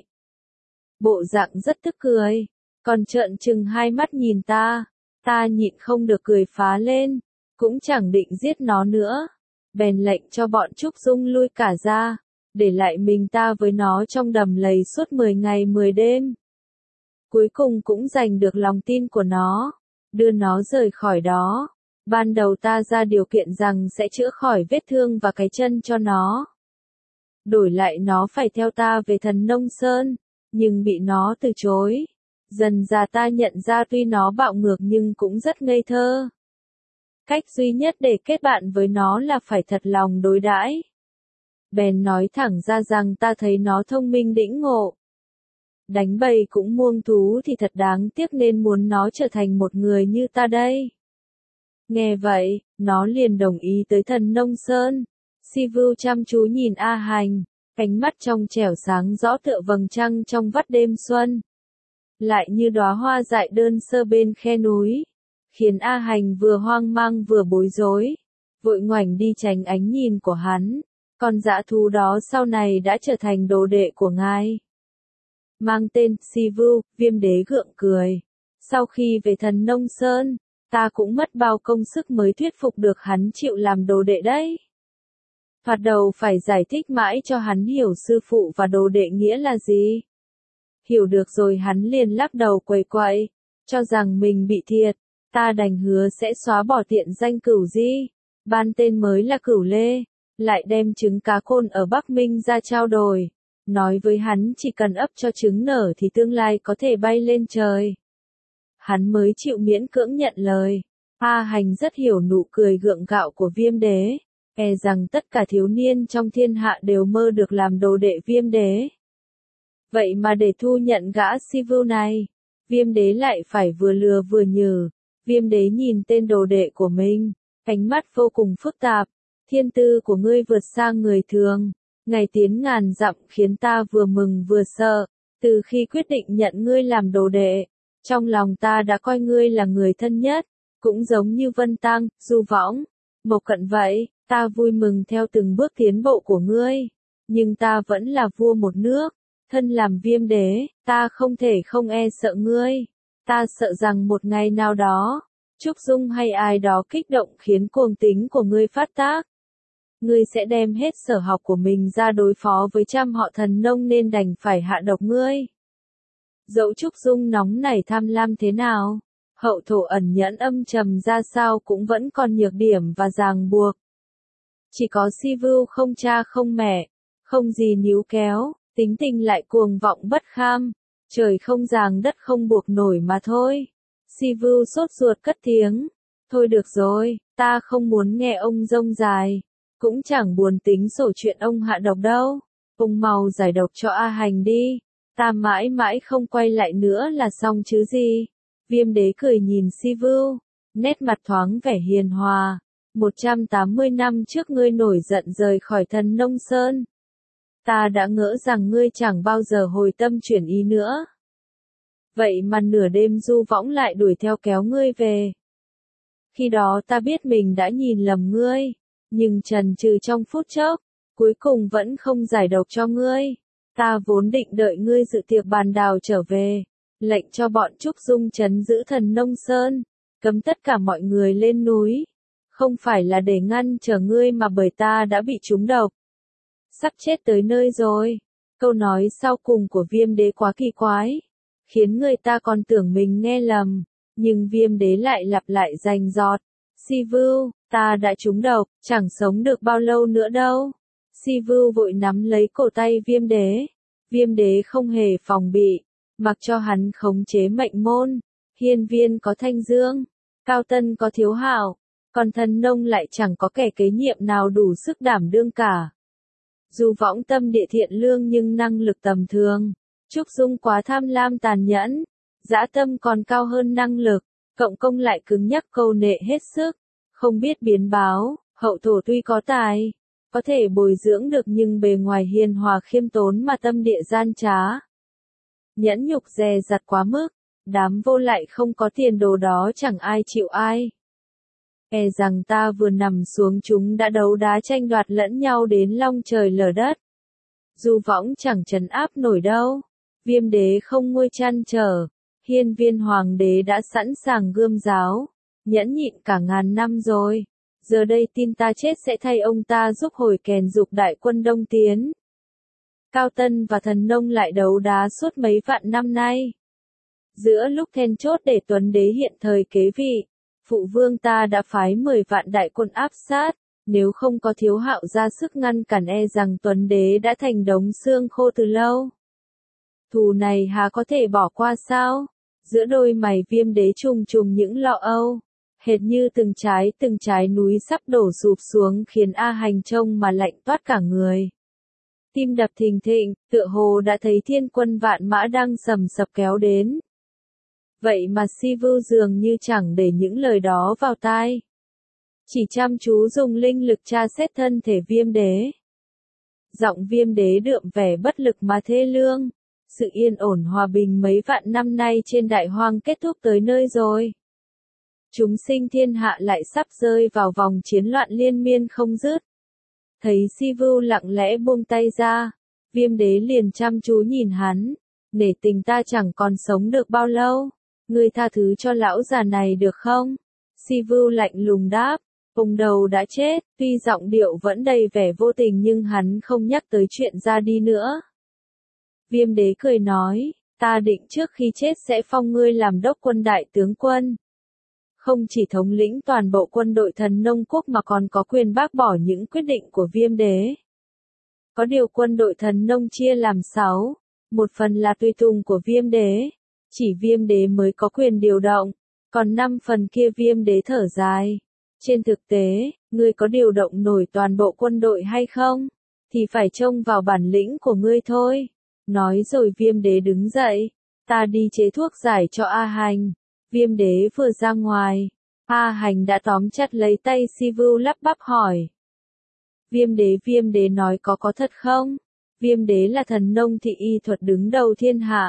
Bộ dạng rất tức cười, còn trợn trừng hai mắt nhìn ta, ta nhịn không được cười phá lên, cũng chẳng định giết nó nữa. Bèn lệnh cho bọn Trúc Dung lui cả ra, để lại mình ta với nó trong đầm lầy suốt mười ngày mười đêm. Cuối cùng cũng giành được lòng tin của nó, đưa nó rời khỏi đó. Ban đầu ta ra điều kiện rằng sẽ chữa khỏi vết thương và cái chân cho nó. Đổi lại nó phải theo ta về Thần Nông Sơn, nhưng bị nó từ chối. Dần ra ta nhận ra tuy nó bạo ngược nhưng cũng rất ngây thơ. Cách duy nhất để kết bạn với nó là phải thật lòng đối đãi. Bèn nói thẳng ra rằng ta thấy nó thông minh đĩnh ngộ. Đánh bầy cũng muông thú thì thật đáng tiếc nên muốn nó trở thành một người như ta đây. Nghe vậy, nó liền đồng ý tới Thần Nông Sơn. Sivu chăm chú nhìn A Hành, cánh mắt trong trẻo sáng rõ tựa vầng trăng trong vắt đêm xuân. Lại như đóa hoa dại đơn sơ bên khe núi, khiến A Hành vừa hoang mang vừa bối rối, vội ngoảnh đi tránh ánh nhìn của hắn. Con dã thú đó sau này đã trở thành đồ đệ của ngài. Mang tên Sivu, Viêm đế gượng cười. Sau khi về Thần Nông Sơn, ta cũng mất bao công sức mới thuyết phục được hắn chịu làm đồ đệ đấy. Thoạt đầu phải giải thích mãi cho hắn hiểu sư phụ và đồ đệ nghĩa là gì. Hiểu được rồi hắn liền lắc đầu quầy quậy, cho rằng mình bị thiệt. Ta đành hứa sẽ xóa bỏ tiện danh Cửu Di, ban tên mới là Cửu Lê, lại đem trứng cá khôn ở Bắc Minh ra trao đổi. Nói với hắn chỉ cần ấp cho trứng nở thì tương lai có thể bay lên trời. Hắn mới chịu miễn cưỡng nhận lời. A Hành rất hiểu nụ cười gượng gạo của Viêm đế, e rằng tất cả thiếu niên trong thiên hạ đều mơ được làm đồ đệ Viêm đế. Vậy mà để thu nhận gã Sivu này, Viêm đế lại phải vừa lừa vừa nhử. Viêm đế nhìn tên đồ đệ của mình, ánh mắt vô cùng phức tạp. Thiên tư của ngươi vượt xa người thường, ngày tiến ngàn dặm khiến ta vừa mừng vừa sợ. Từ khi quyết định nhận ngươi làm đồ đệ, trong lòng ta đã coi ngươi là người thân nhất, cũng giống như Vân Tăng, Du Võng, Mộc Cận vậy. Ta vui mừng theo từng bước tiến bộ của ngươi, nhưng ta vẫn là vua một nước, thân làm Viêm đế, ta không thể không e sợ ngươi. Ta sợ rằng một ngày nào đó, Trúc Dung hay ai đó kích động khiến cuồng tính của ngươi phát tác. Ngươi sẽ đem hết sở học của mình ra đối phó với trăm họ thần nông nên đành phải hạ độc ngươi. Dẫu Trúc Dung nóng nảy tham lam thế nào, hậu thổ ẩn nhẫn âm trầm ra sao cũng vẫn còn nhược điểm và ràng buộc. Chỉ có Sivu không cha không mẹ, không gì níu kéo, tính tình lại cuồng vọng bất kham, trời không ràng đất không buộc nổi mà thôi. Sivu sốt ruột cất tiếng, Thôi được rồi, ta không muốn nghe ông rông dài. Cũng chẳng buồn tính sổ chuyện ông hạ độc đâu. Ông mau giải độc cho A Hành đi. Ta mãi mãi không quay lại nữa là xong chứ gì. Viêm đế cười nhìn Si Vưu, nét mặt thoáng vẻ hiền hòa. một trăm tám mươi năm trước ngươi nổi giận rời khỏi Thần Nông Sơn. Ta đã ngỡ rằng ngươi chẳng bao giờ hồi tâm chuyển ý nữa. Vậy mà nửa đêm Du Võng lại đuổi theo kéo ngươi về. Khi đó ta biết mình đã nhìn lầm ngươi, nhưng chần chừ trong phút chốc, cuối cùng vẫn không giải độc cho ngươi. Ta vốn định đợi ngươi dự tiệc bàn đào trở về, lệnh cho bọn Trúc Dung trấn giữ Thần Nông Sơn, cấm tất cả mọi người lên núi. Không phải là để ngăn trở ngươi mà bởi ta đã bị trúng độc. Sắp chết tới nơi rồi. Câu nói sau cùng của Viêm đế quá kỳ quái, khiến người ta còn tưởng mình nghe lầm, nhưng Viêm đế lại lặp lại rành rọt. Si Vưu, ta đã trúng độc, chẳng sống được bao lâu nữa đâu. Si Vưu vội nắm lấy cổ tay Viêm đế. Viêm đế không hề phòng bị, mặc cho hắn khống chế mệnh môn. Hiên Viên có Thanh Dương, Cao Tân có Thiếu Hạo, còn Thần Nông lại chẳng có kẻ kế nhiệm nào đủ sức đảm đương cả. Dù Võng tâm địa thiện lương nhưng năng lực tầm thường. Trúc Dung quá tham lam tàn nhẫn, dã tâm còn cao hơn năng lực, cộng công lại cứng nhắc câu nệ hết sức, không biết biến báo. Hậu thổ tuy có tài, có thể bồi dưỡng được nhưng bề ngoài hiền hòa khiêm tốn mà tâm địa gian trá. Nhẫn nhục dè dặt quá mức, đám vô lại không có tiền đồ đó chẳng ai chịu ai. E rằng ta vừa nằm xuống chúng đã đấu đá tranh đoạt lẫn nhau đến long trời lở đất. Du Võng chẳng trấn áp nổi đâu. Viêm đế không nguôi trăn trở. Hiên Viên hoàng đế đã sẵn sàng gươm giáo, nhẫn nhịn cả ngàn năm rồi. Giờ đây tin ta chết sẽ thay ông ta giúp hồi kèn dục đại quân đông tiến. Cao Tân và Thần Nông lại đấu đá suốt mấy vạn năm nay. Giữa lúc then chốt để Tuấn đế hiện thời kế vị, phụ vương ta đã phái mười vạn đại quân áp sát, nếu không có Thiếu Hạo ra sức ngăn cản e rằng Tuấn đế đã thành đống xương khô từ lâu. Thù này hà có thể bỏ qua sao? Giữa đôi mày Viêm đế trùng trùng những lo âu, hệt như từng trái từng trái núi sắp đổ sụp xuống khiến A Hành trông mà lạnh toát cả người. Tim đập thình thịch, tựa hồ đã thấy thiên quân vạn mã đang sầm sập kéo đến. Vậy mà Si Vưu dường như chẳng để những lời đó vào tai. Chỉ chăm chú dùng linh lực tra xét thân thể Viêm đế. Giọng Viêm đế đượm vẻ bất lực mà thê lương. Sự yên ổn hòa bình mấy vạn năm nay trên đại hoang kết thúc tới nơi rồi. Chúng sinh thiên hạ lại sắp rơi vào vòng chiến loạn liên miên không dứt. Thấy Si Vưu lặng lẽ buông tay ra, Viêm đế liền chăm chú nhìn hắn. Nể tình ta chẳng còn sống được bao lâu, ngươi tha thứ cho lão già này được không? Si Vưu lạnh lùng đáp, ông đầu đã chết, tuy giọng điệu vẫn đầy vẻ vô tình nhưng hắn không nhắc tới chuyện ra đi nữa. Viêm đế cười nói, ta định trước khi chết sẽ phong ngươi làm đốc quân đại tướng quân. Không chỉ thống lĩnh toàn bộ quân đội Thần Nông quốc mà còn có quyền bác bỏ những quyết định của Viêm đế. Có điều quân đội Thần Nông chia làm sáu, một phần là tùy tùng của Viêm đế, chỉ Viêm đế mới có quyền điều động, còn năm phần kia Viêm đế thở dài. Trên thực tế, ngươi có điều động nổi toàn bộ quân đội hay không? Thì phải trông vào bản lĩnh của ngươi thôi. Nói rồi Viêm đế đứng dậy, ta đi chế thuốc giải cho A Hành. Viêm đế vừa ra ngoài, A Hành đã tóm chặt lấy tay Si Vưu lắp bắp hỏi. Viêm đế Viêm đế nói có có thật không? Viêm đế là thần nông thị y thuật đứng đầu thiên hạ.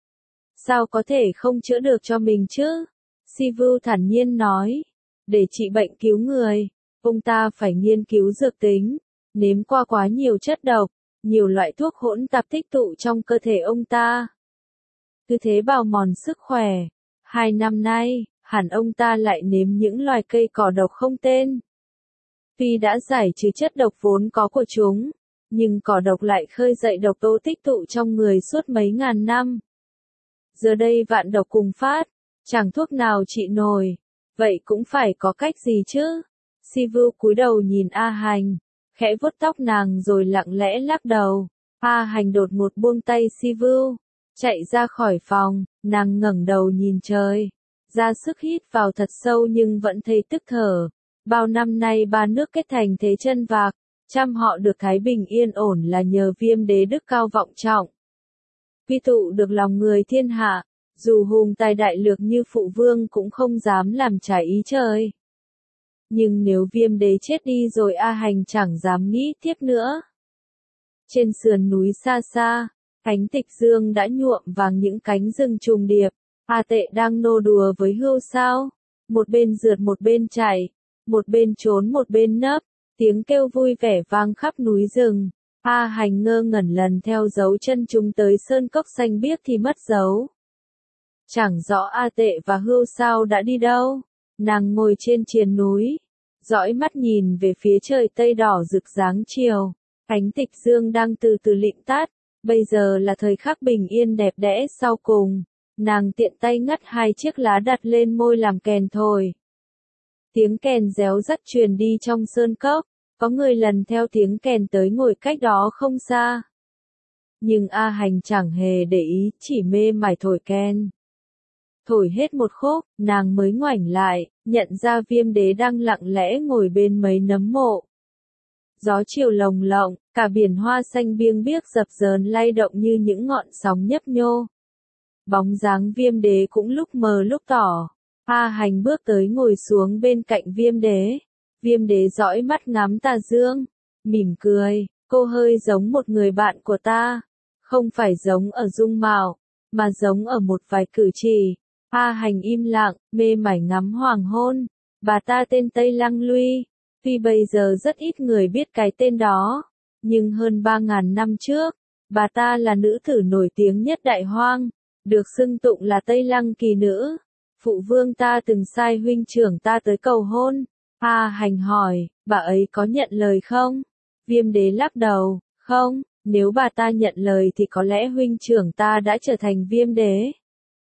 Sao có thể không chữa được cho mình chứ? Si Vưu thản nhiên nói, để trị bệnh cứu người, ông ta phải nghiên cứu dược tính, nếm qua quá nhiều chất độc, nhiều loại thuốc hỗn tạp tích tụ trong cơ thể ông ta. Cứ thế bào mòn sức khỏe. Hai năm nay, hẳn ông ta lại nếm những loài cây cỏ độc không tên. Tuy đã giải trừ chất độc vốn có của chúng, nhưng cỏ độc lại khơi dậy độc tố tích tụ trong người suốt mấy ngàn năm. Giờ đây vạn độc cùng phát, chẳng thuốc nào trị nổi, vậy cũng phải có cách gì chứ? Si Vưu cúi đầu nhìn A Hành, khẽ vuốt tóc nàng rồi lặng lẽ lắc đầu. A Hành đột ngột buông tay Si Vưu, chạy ra khỏi phòng, nàng ngẩng đầu nhìn trời. ra sức hít vào thật sâu nhưng vẫn thấy tức thở. Bao năm nay ba nước kết thành thế chân vạc, trăm họ được thái bình yên ổn là nhờ Viêm đế đức cao vọng trọng. Quy tụ được lòng người thiên hạ, dù hùng tài đại lược như phụ vương cũng không dám làm trái ý trời. Nhưng nếu Viêm đế chết đi rồi A Hành chẳng dám nghĩ tiếp nữa. Trên sườn núi xa xa, cánh tịch dương đã nhuộm vàng những cánh rừng trùng điệp. A Tệ đang nô đùa với Hưu Sao, một bên rượt một bên chạy, một bên trốn một bên nấp, tiếng kêu vui vẻ vang khắp núi rừng. A Hành ngơ ngẩn lần theo dấu chân chúng tới sơn cốc xanh biếc thì mất dấu. Chẳng rõ A Tệ và Hưu Sao đã đi đâu. Nàng ngồi trên triền núi, dõi mắt nhìn về phía trời tây đỏ rực dáng chiều. Cánh tịch dương đang từ từ lịnh tắt, bây giờ là thời khắc bình yên đẹp đẽ sau cùng. Nàng tiện tay ngắt hai chiếc lá đặt lên môi làm kèn thổi. Tiếng kèn réo rắt truyền đi trong sơn cốc, có người lần theo tiếng kèn tới ngồi cách đó không xa. Nhưng A Hành chẳng hề để ý, chỉ mê mải thổi kèn. Thổi hết một khúc, nàng mới ngoảnh lại, nhận ra Viêm đế đang lặng lẽ ngồi bên mấy nấm mộ. Gió chiều lồng lộng, cả biển hoa xanh biêng biếc dập dờn lay động như những ngọn sóng nhấp nhô. Bóng dáng Viêm đế cũng lúc mờ lúc tỏ. A Hành bước tới ngồi xuống bên cạnh Viêm đế. Viêm đế dõi mắt ngắm tà dương, mỉm cười, cô hơi giống một người bạn của ta. Không phải giống ở dung mạo, mà giống ở một vài cử chỉ. A Hành im lặng, mê mải ngắm hoàng hôn. Bà ta tên Tây Lăng Luy. Tuy bây giờ rất ít người biết cái tên đó, nhưng hơn ba ngàn năm trước, bà ta là nữ tử nổi tiếng nhất Đại Hoang, được xưng tụng là Tây Lăng kỳ nữ. Phụ vương ta từng sai huynh trưởng ta tới cầu hôn. A Hành hỏi, bà ấy có nhận lời không? Viêm đế lắc đầu, không, nếu bà ta nhận lời thì có lẽ huynh trưởng ta đã trở thành Viêm đế.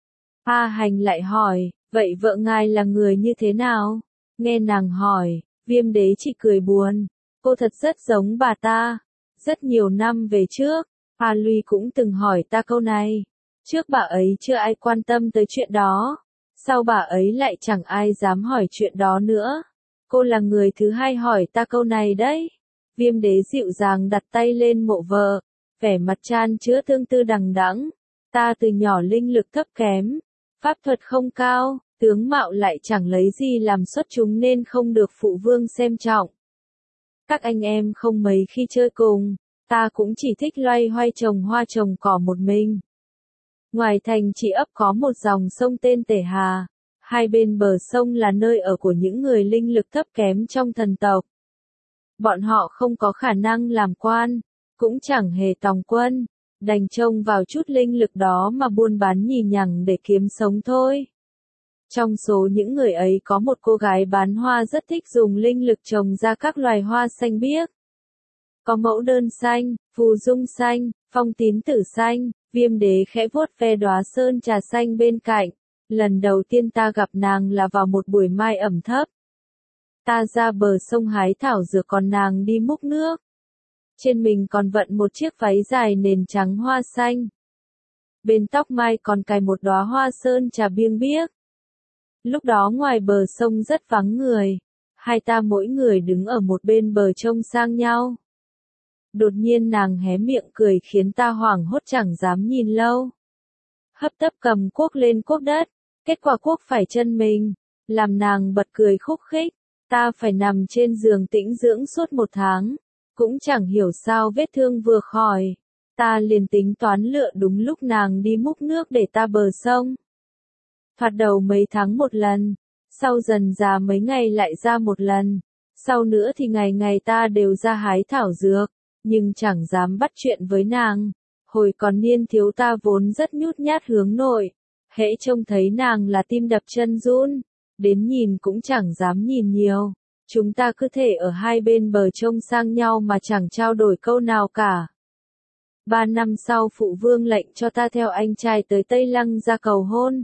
A Hành lại hỏi, vậy vợ ngài là người như thế nào? Nghe nàng hỏi, Viêm đế chỉ cười buồn, cô thật rất giống bà ta. Rất nhiều năm về trước, A Luy cũng từng hỏi ta câu này. Trước bà ấy chưa ai quan tâm tới chuyện đó. Sau bà ấy lại chẳng ai dám hỏi chuyện đó nữa. Cô là người thứ hai hỏi ta câu này đấy. Viêm đế dịu dàng đặt tay lên mộ vợ, vẻ mặt chan chứa tương tư đằng đẵng. Ta từ nhỏ linh lực thấp kém, pháp thuật không cao, tướng mạo lại chẳng lấy gì làm xuất chúng nên không được phụ vương xem trọng. Các anh em không mấy khi chơi cùng, ta cũng chỉ thích loay hoay trồng hoa trồng cỏ một mình. Ngoài thành chỉ ấp có một dòng sông tên Tể Hà, hai bên bờ sông là nơi ở của những người linh lực thấp kém trong thần tộc. Bọn họ không có khả năng làm quan, cũng chẳng hề tòng quân, đành trông vào chút linh lực đó mà buôn bán nhì nhằng để kiếm sống thôi. Trong số những người ấy có một cô gái bán hoa rất thích dùng linh lực trồng ra các loài hoa xanh biếc. Có mẫu đơn xanh, phù dung xanh, phong tín tử xanh. Viêm đế khẽ vuốt ve đóa sơn trà xanh bên cạnh. Lần đầu tiên ta gặp nàng là vào một buổi mai ẩm thấp. Ta ra bờ sông hái thảo dược còn nàng đi múc nước. Trên mình còn vận một chiếc váy dài nền trắng hoa xanh. Bên tóc mai còn cài một đóa hoa sơn trà biêng biếc. Lúc đó ngoài bờ sông rất vắng người. Hai ta mỗi người đứng ở một bên bờ trông sang nhau. Đột nhiên nàng hé miệng cười khiến ta hoảng hốt chẳng dám nhìn lâu. Hấp tấp cầm cuốc lên cuốc đất, kết quả cuốc phải chân mình, làm nàng bật cười khúc khích. Ta phải nằm trên giường tĩnh dưỡng suốt một tháng, cũng chẳng hiểu sao vết thương vừa khỏi. Ta liền tính toán lựa đúng lúc nàng đi múc nước để ta bờ sông. Thoạt đầu mấy tháng một lần, sau dần già mấy ngày lại ra một lần, sau nữa thì ngày ngày ta đều ra hái thảo dược. Nhưng chẳng dám bắt chuyện với nàng. Hồi còn niên thiếu ta vốn rất nhút nhát hướng nội. Hễ trông thấy nàng là tim đập chân run. Đến nhìn cũng chẳng dám nhìn nhiều. Chúng ta cứ thể ở hai bên bờ trông sang nhau mà chẳng trao đổi câu nào cả. Ba năm sau phụ vương lệnh cho ta theo anh trai tới Tây Lăng ra cầu hôn.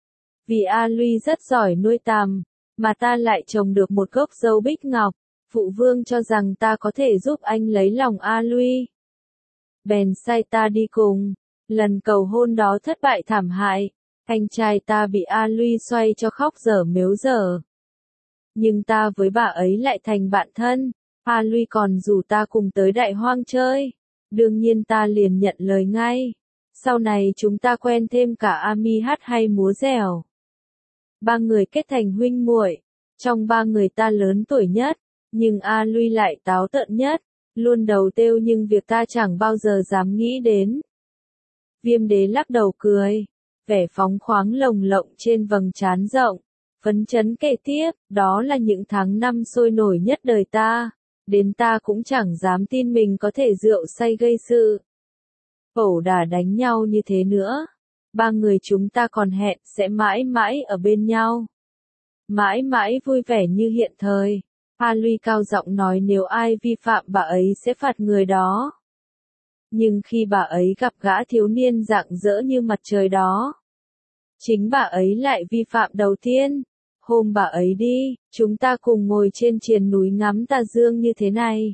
Vì A Luy rất giỏi nuôi tằm, mà ta lại trồng được một gốc dâu bích ngọc. Phụ vương cho rằng ta có thể giúp anh lấy lòng A Luy. Bèn sai ta đi cùng. Lần cầu hôn đó thất bại thảm hại. Anh trai ta bị A Luy xoay cho khóc dở mếu dở. Nhưng ta với bà ấy lại thành bạn thân, A Luy còn rủ ta cùng tới Đại Hoang chơi. Đương nhiên ta liền nhận lời ngay. Sau này chúng ta quen thêm cả Ami hát hay múa dẻo. Ba người kết thành huynh muội. Trong ba người ta lớn tuổi nhất, nhưng A Luy lại táo tợn nhất, luôn đầu têu nhưng việc ta chẳng bao giờ dám nghĩ đến. Viêm đế lắc đầu cười, vẻ phóng khoáng lồng lộng trên vầng trán rộng, phấn chấn kể tiếp, đó là những tháng năm sôi nổi nhất đời ta, đến ta cũng chẳng dám tin mình có thể rượu say gây sự. Ẩu đả đánh nhau như thế nữa, ba người chúng ta còn hẹn sẽ mãi mãi ở bên nhau. Mãi mãi vui vẻ như hiện thời. A Luy cao giọng nói nếu ai vi phạm bà ấy sẽ phạt người đó. Nhưng khi bà ấy gặp gã thiếu niên rạng rỡ như mặt trời đó, chính bà ấy lại vi phạm đầu tiên. Hôm bà ấy đi, chúng ta cùng ngồi trên triền núi ngắm tà dương như thế này.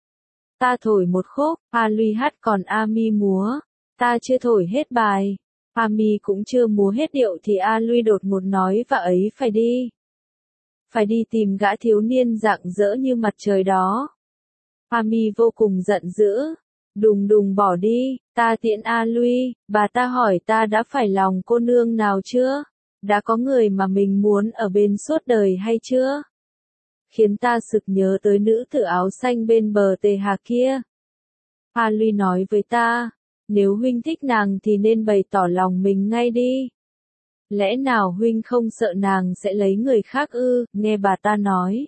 Ta thổi một khúc, A Luy hát còn Ami múa. Ta chưa thổi hết bài, Ami cũng chưa múa hết điệu thì A Luy đột ngột nói bà ấy phải đi. Phải đi tìm gã thiếu niên rạng rỡ như mặt trời đó. Ami vô cùng giận dữ. Đùng đùng bỏ đi, ta tiễn A Luy, bà ta hỏi ta đã phải lòng cô nương nào chưa? Đã có người mà mình muốn ở bên suốt đời hay chưa? Khiến ta sực nhớ tới nữ tử áo xanh bên bờ Tề Hà kia. A Luy nói với ta, nếu huynh thích nàng thì nên bày tỏ lòng mình ngay đi. Lẽ nào huynh không sợ nàng sẽ lấy người khác ư, nghe bà ta nói.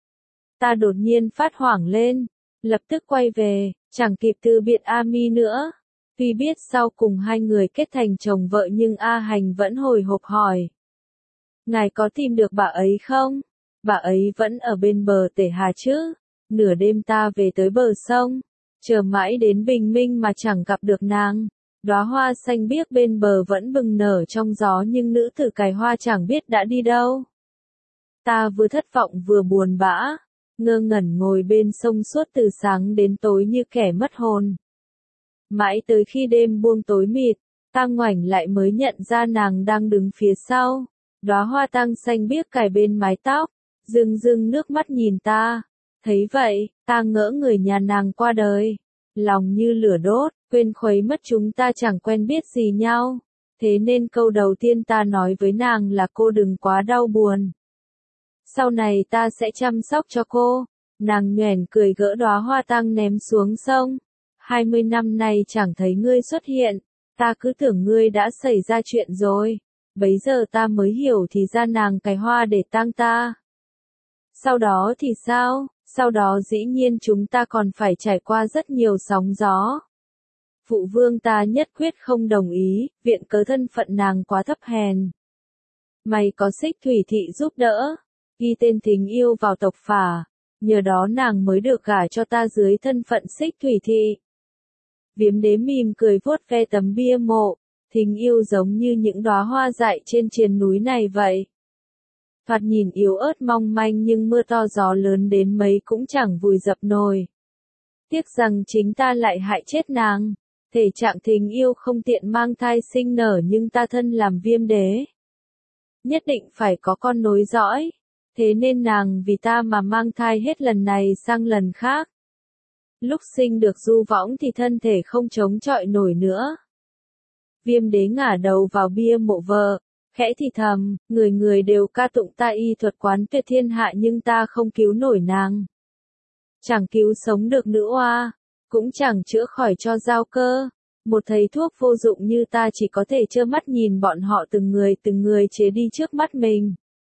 Ta đột nhiên phát hoảng lên, lập tức quay về, chẳng kịp từ biệt Ami nữa. Tuy biết sau cùng hai người kết thành chồng vợ nhưng A Hành vẫn hồi hộp hỏi. Ngài có tìm được bà ấy không? Bà ấy vẫn ở bên bờ Tể Hà chứ? Nửa đêm ta về tới bờ sông, chờ mãi đến bình minh mà chẳng gặp được nàng. Đóa hoa xanh biếc bên bờ vẫn bừng nở trong gió nhưng nữ tử cài hoa chẳng biết đã đi đâu. Ta vừa thất vọng vừa buồn bã, ngơ ngẩn ngồi bên sông suốt từ sáng đến tối như kẻ mất hồn. Mãi tới khi đêm buông tối mịt, ta ngoảnh lại mới nhận ra nàng đang đứng phía sau. Đóa hoa tang xanh biếc cài bên mái tóc, rưng rưng nước mắt nhìn ta. Thấy vậy, ta ngỡ người nhà nàng qua đời. Lòng như lửa đốt, quên khuấy mất chúng ta chẳng quen biết gì nhau. Thế nên câu đầu tiên ta nói với nàng là cô đừng quá đau buồn. Sau này ta sẽ chăm sóc cho cô. Nàng nhoẻn cười gỡ đóa hoa tang ném xuống sông. Hai mươi năm nay chẳng thấy ngươi xuất hiện. Ta cứ tưởng ngươi đã xảy ra chuyện rồi. Bấy giờ ta mới hiểu thì ra nàng cài hoa để tang ta. Sau đó thì sao? Sau đó dĩ nhiên chúng ta còn phải trải qua rất nhiều sóng gió. Phụ vương ta nhất quyết không đồng ý, viện cớ thân phận nàng quá thấp hèn. May có Xích Thủy Thị giúp đỡ, ghi tên Thính Yêu vào tộc phả, nhờ đó nàng mới được gả cho ta dưới thân phận Xích Thủy Thị. Viêm đế mỉm cười vuốt ve tấm bia mộ, Thính Yêu giống như những đóa hoa dại trên triền núi này vậy. Thoạt nhìn yếu ớt mong manh nhưng mưa to gió lớn đến mấy cũng chẳng vùi dập nổi. Tiếc rằng chính ta lại hại chết nàng. Thể trạng Thính Yêu không tiện mang thai sinh nở nhưng ta thân làm viêm đế. Nhất định phải có con nối dõi. Thế nên nàng vì ta mà mang thai hết lần này sang lần khác. Lúc sinh được du võng thì thân thể không chống chọi nổi nữa. Viêm đế ngả đầu vào bia mộ vợ. Khẽ thì thầm, người người đều ca tụng ta y thuật quán tuyệt thiên hạ nhưng ta không cứu nổi nàng. Chẳng cứu sống được nữ oa, cũng chẳng chữa khỏi cho Giao Cơ. Một thầy thuốc vô dụng như ta chỉ có thể trơ mắt nhìn bọn họ từng người từng người chế đi trước mắt mình.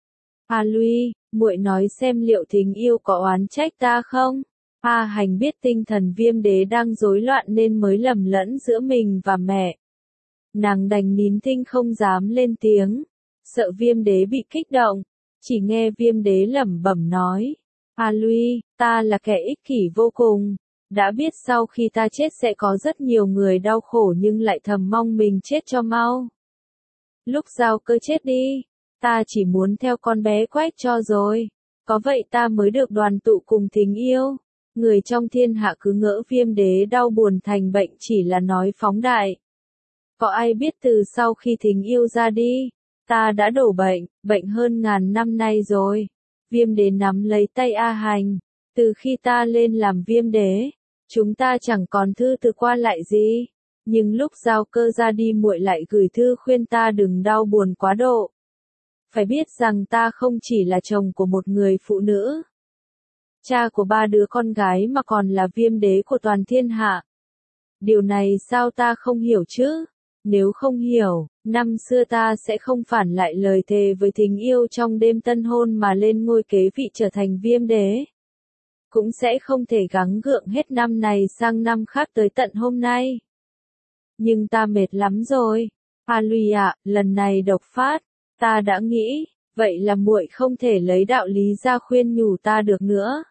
A Luy, muội nói xem liệu Thính Yêu có oán trách ta không? A Hành biết tinh thần viêm đế đang rối loạn nên mới lầm lẫn giữa mình và mẹ. Nàng đành nín thinh không dám lên tiếng, sợ viêm đế bị kích động, chỉ nghe viêm đế lẩm bẩm nói, A Luy, ta là kẻ ích kỷ vô cùng, đã biết sau khi ta chết sẽ có rất nhiều người đau khổ nhưng lại thầm mong mình chết cho mau. Lúc Giao Cơ chết đi, ta chỉ muốn theo con bé Quách cho rồi, có vậy ta mới được đoàn tụ cùng Thính Yêu. Người trong thiên hạ cứ ngỡ viêm đế đau buồn thành bệnh chỉ là nói phóng đại. Có ai biết từ sau khi Thính Yêu ra đi, ta đã đổ bệnh, bệnh hơn ngàn năm nay rồi. Viêm đế nắm lấy tay A Hành. Từ khi ta lên làm viêm đế, chúng ta chẳng còn thư từ qua lại gì. Nhưng lúc giao cơ ra đi muội lại gửi thư khuyên ta đừng đau buồn quá độ. Phải biết rằng ta không chỉ là chồng của một người phụ nữ, cha của ba đứa con gái mà còn là viêm đế của toàn thiên hạ. Điều này sao ta không hiểu chứ? Nếu không hiểu, năm xưa ta sẽ không phản lại lời thề với Thính Yêu trong đêm tân hôn mà lên ngôi kế vị trở thành viêm đế. Cũng sẽ không thể gắng gượng hết năm này sang năm khác tới tận hôm nay. Nhưng ta mệt lắm rồi. A Lùi ạ, lần này độc phát, ta đã nghĩ, vậy là muội không thể lấy đạo lý ra khuyên nhủ ta được nữa.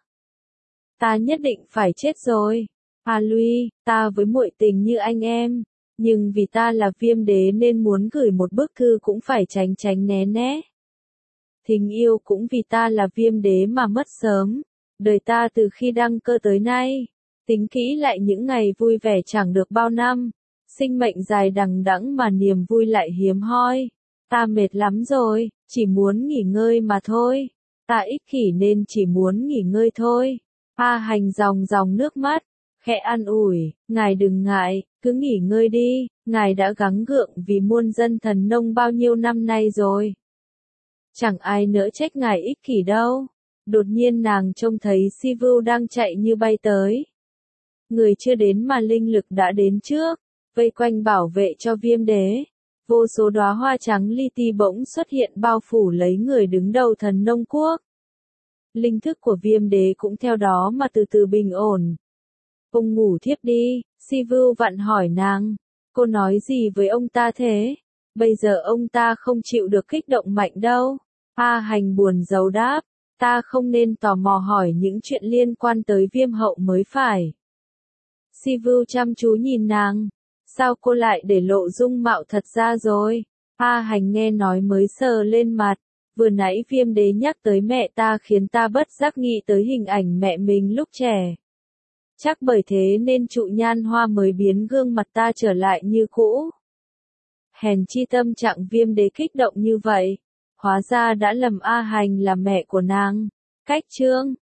Ta nhất định phải chết rồi. A Lùi, ta với muội tình như anh em, nhưng vì ta là viêm đế nên muốn gửi một bức thư cũng phải tránh tránh né né. Thính Yêu cũng vì ta là viêm đế mà mất sớm. Đời ta từ khi đăng cơ tới nay, tính kỹ lại những ngày vui vẻ chẳng được bao năm. Sinh mệnh dài đằng đẵng mà niềm vui lại hiếm hoi. Ta mệt lắm rồi, chỉ muốn nghỉ ngơi mà thôi. Ta ích kỷ nên chỉ muốn nghỉ ngơi thôi. A Hành dòng dòng nước mắt, khẽ an ủi, ngài đừng ngại, cứ nghỉ ngơi đi, ngài đã gắng gượng vì muôn dân thần nông bao nhiêu năm nay rồi. Chẳng ai nỡ trách ngài ích kỷ đâu. Đột nhiên nàng trông thấy Si Vưu đang chạy như bay tới. Người chưa đến mà linh lực đã đến trước, vây quanh bảo vệ cho viêm đế. Vô số đóa hoa trắng li ti bỗng xuất hiện bao phủ lấy người đứng đầu thần nông quốc. Linh thức của viêm đế cũng theo đó mà từ từ bình ổn. Ông ngủ thiếp đi, Si Vưu vặn hỏi nàng. Cô nói gì với ông ta thế? Bây giờ ông ta không chịu được kích động mạnh đâu. A Hành buồn rầu đáp. Ta không nên tò mò hỏi những chuyện liên quan tới viêm hậu mới phải. Si Vưu chăm chú nhìn nàng. Sao cô lại để lộ dung mạo thật ra rồi? A Hành nghe nói mới sờ lên mặt. Vừa nãy viêm đế nhắc tới mẹ ta khiến ta bất giác nghĩ tới hình ảnh mẹ mình lúc trẻ. Chắc bởi thế nên trụ nhan hoa mới biến gương mặt ta trở lại như cũ. Hèn chi tâm trạng viêm đế kích động như vậy. Hóa ra đã lầm A Hành là mẹ của nàng. Cách chương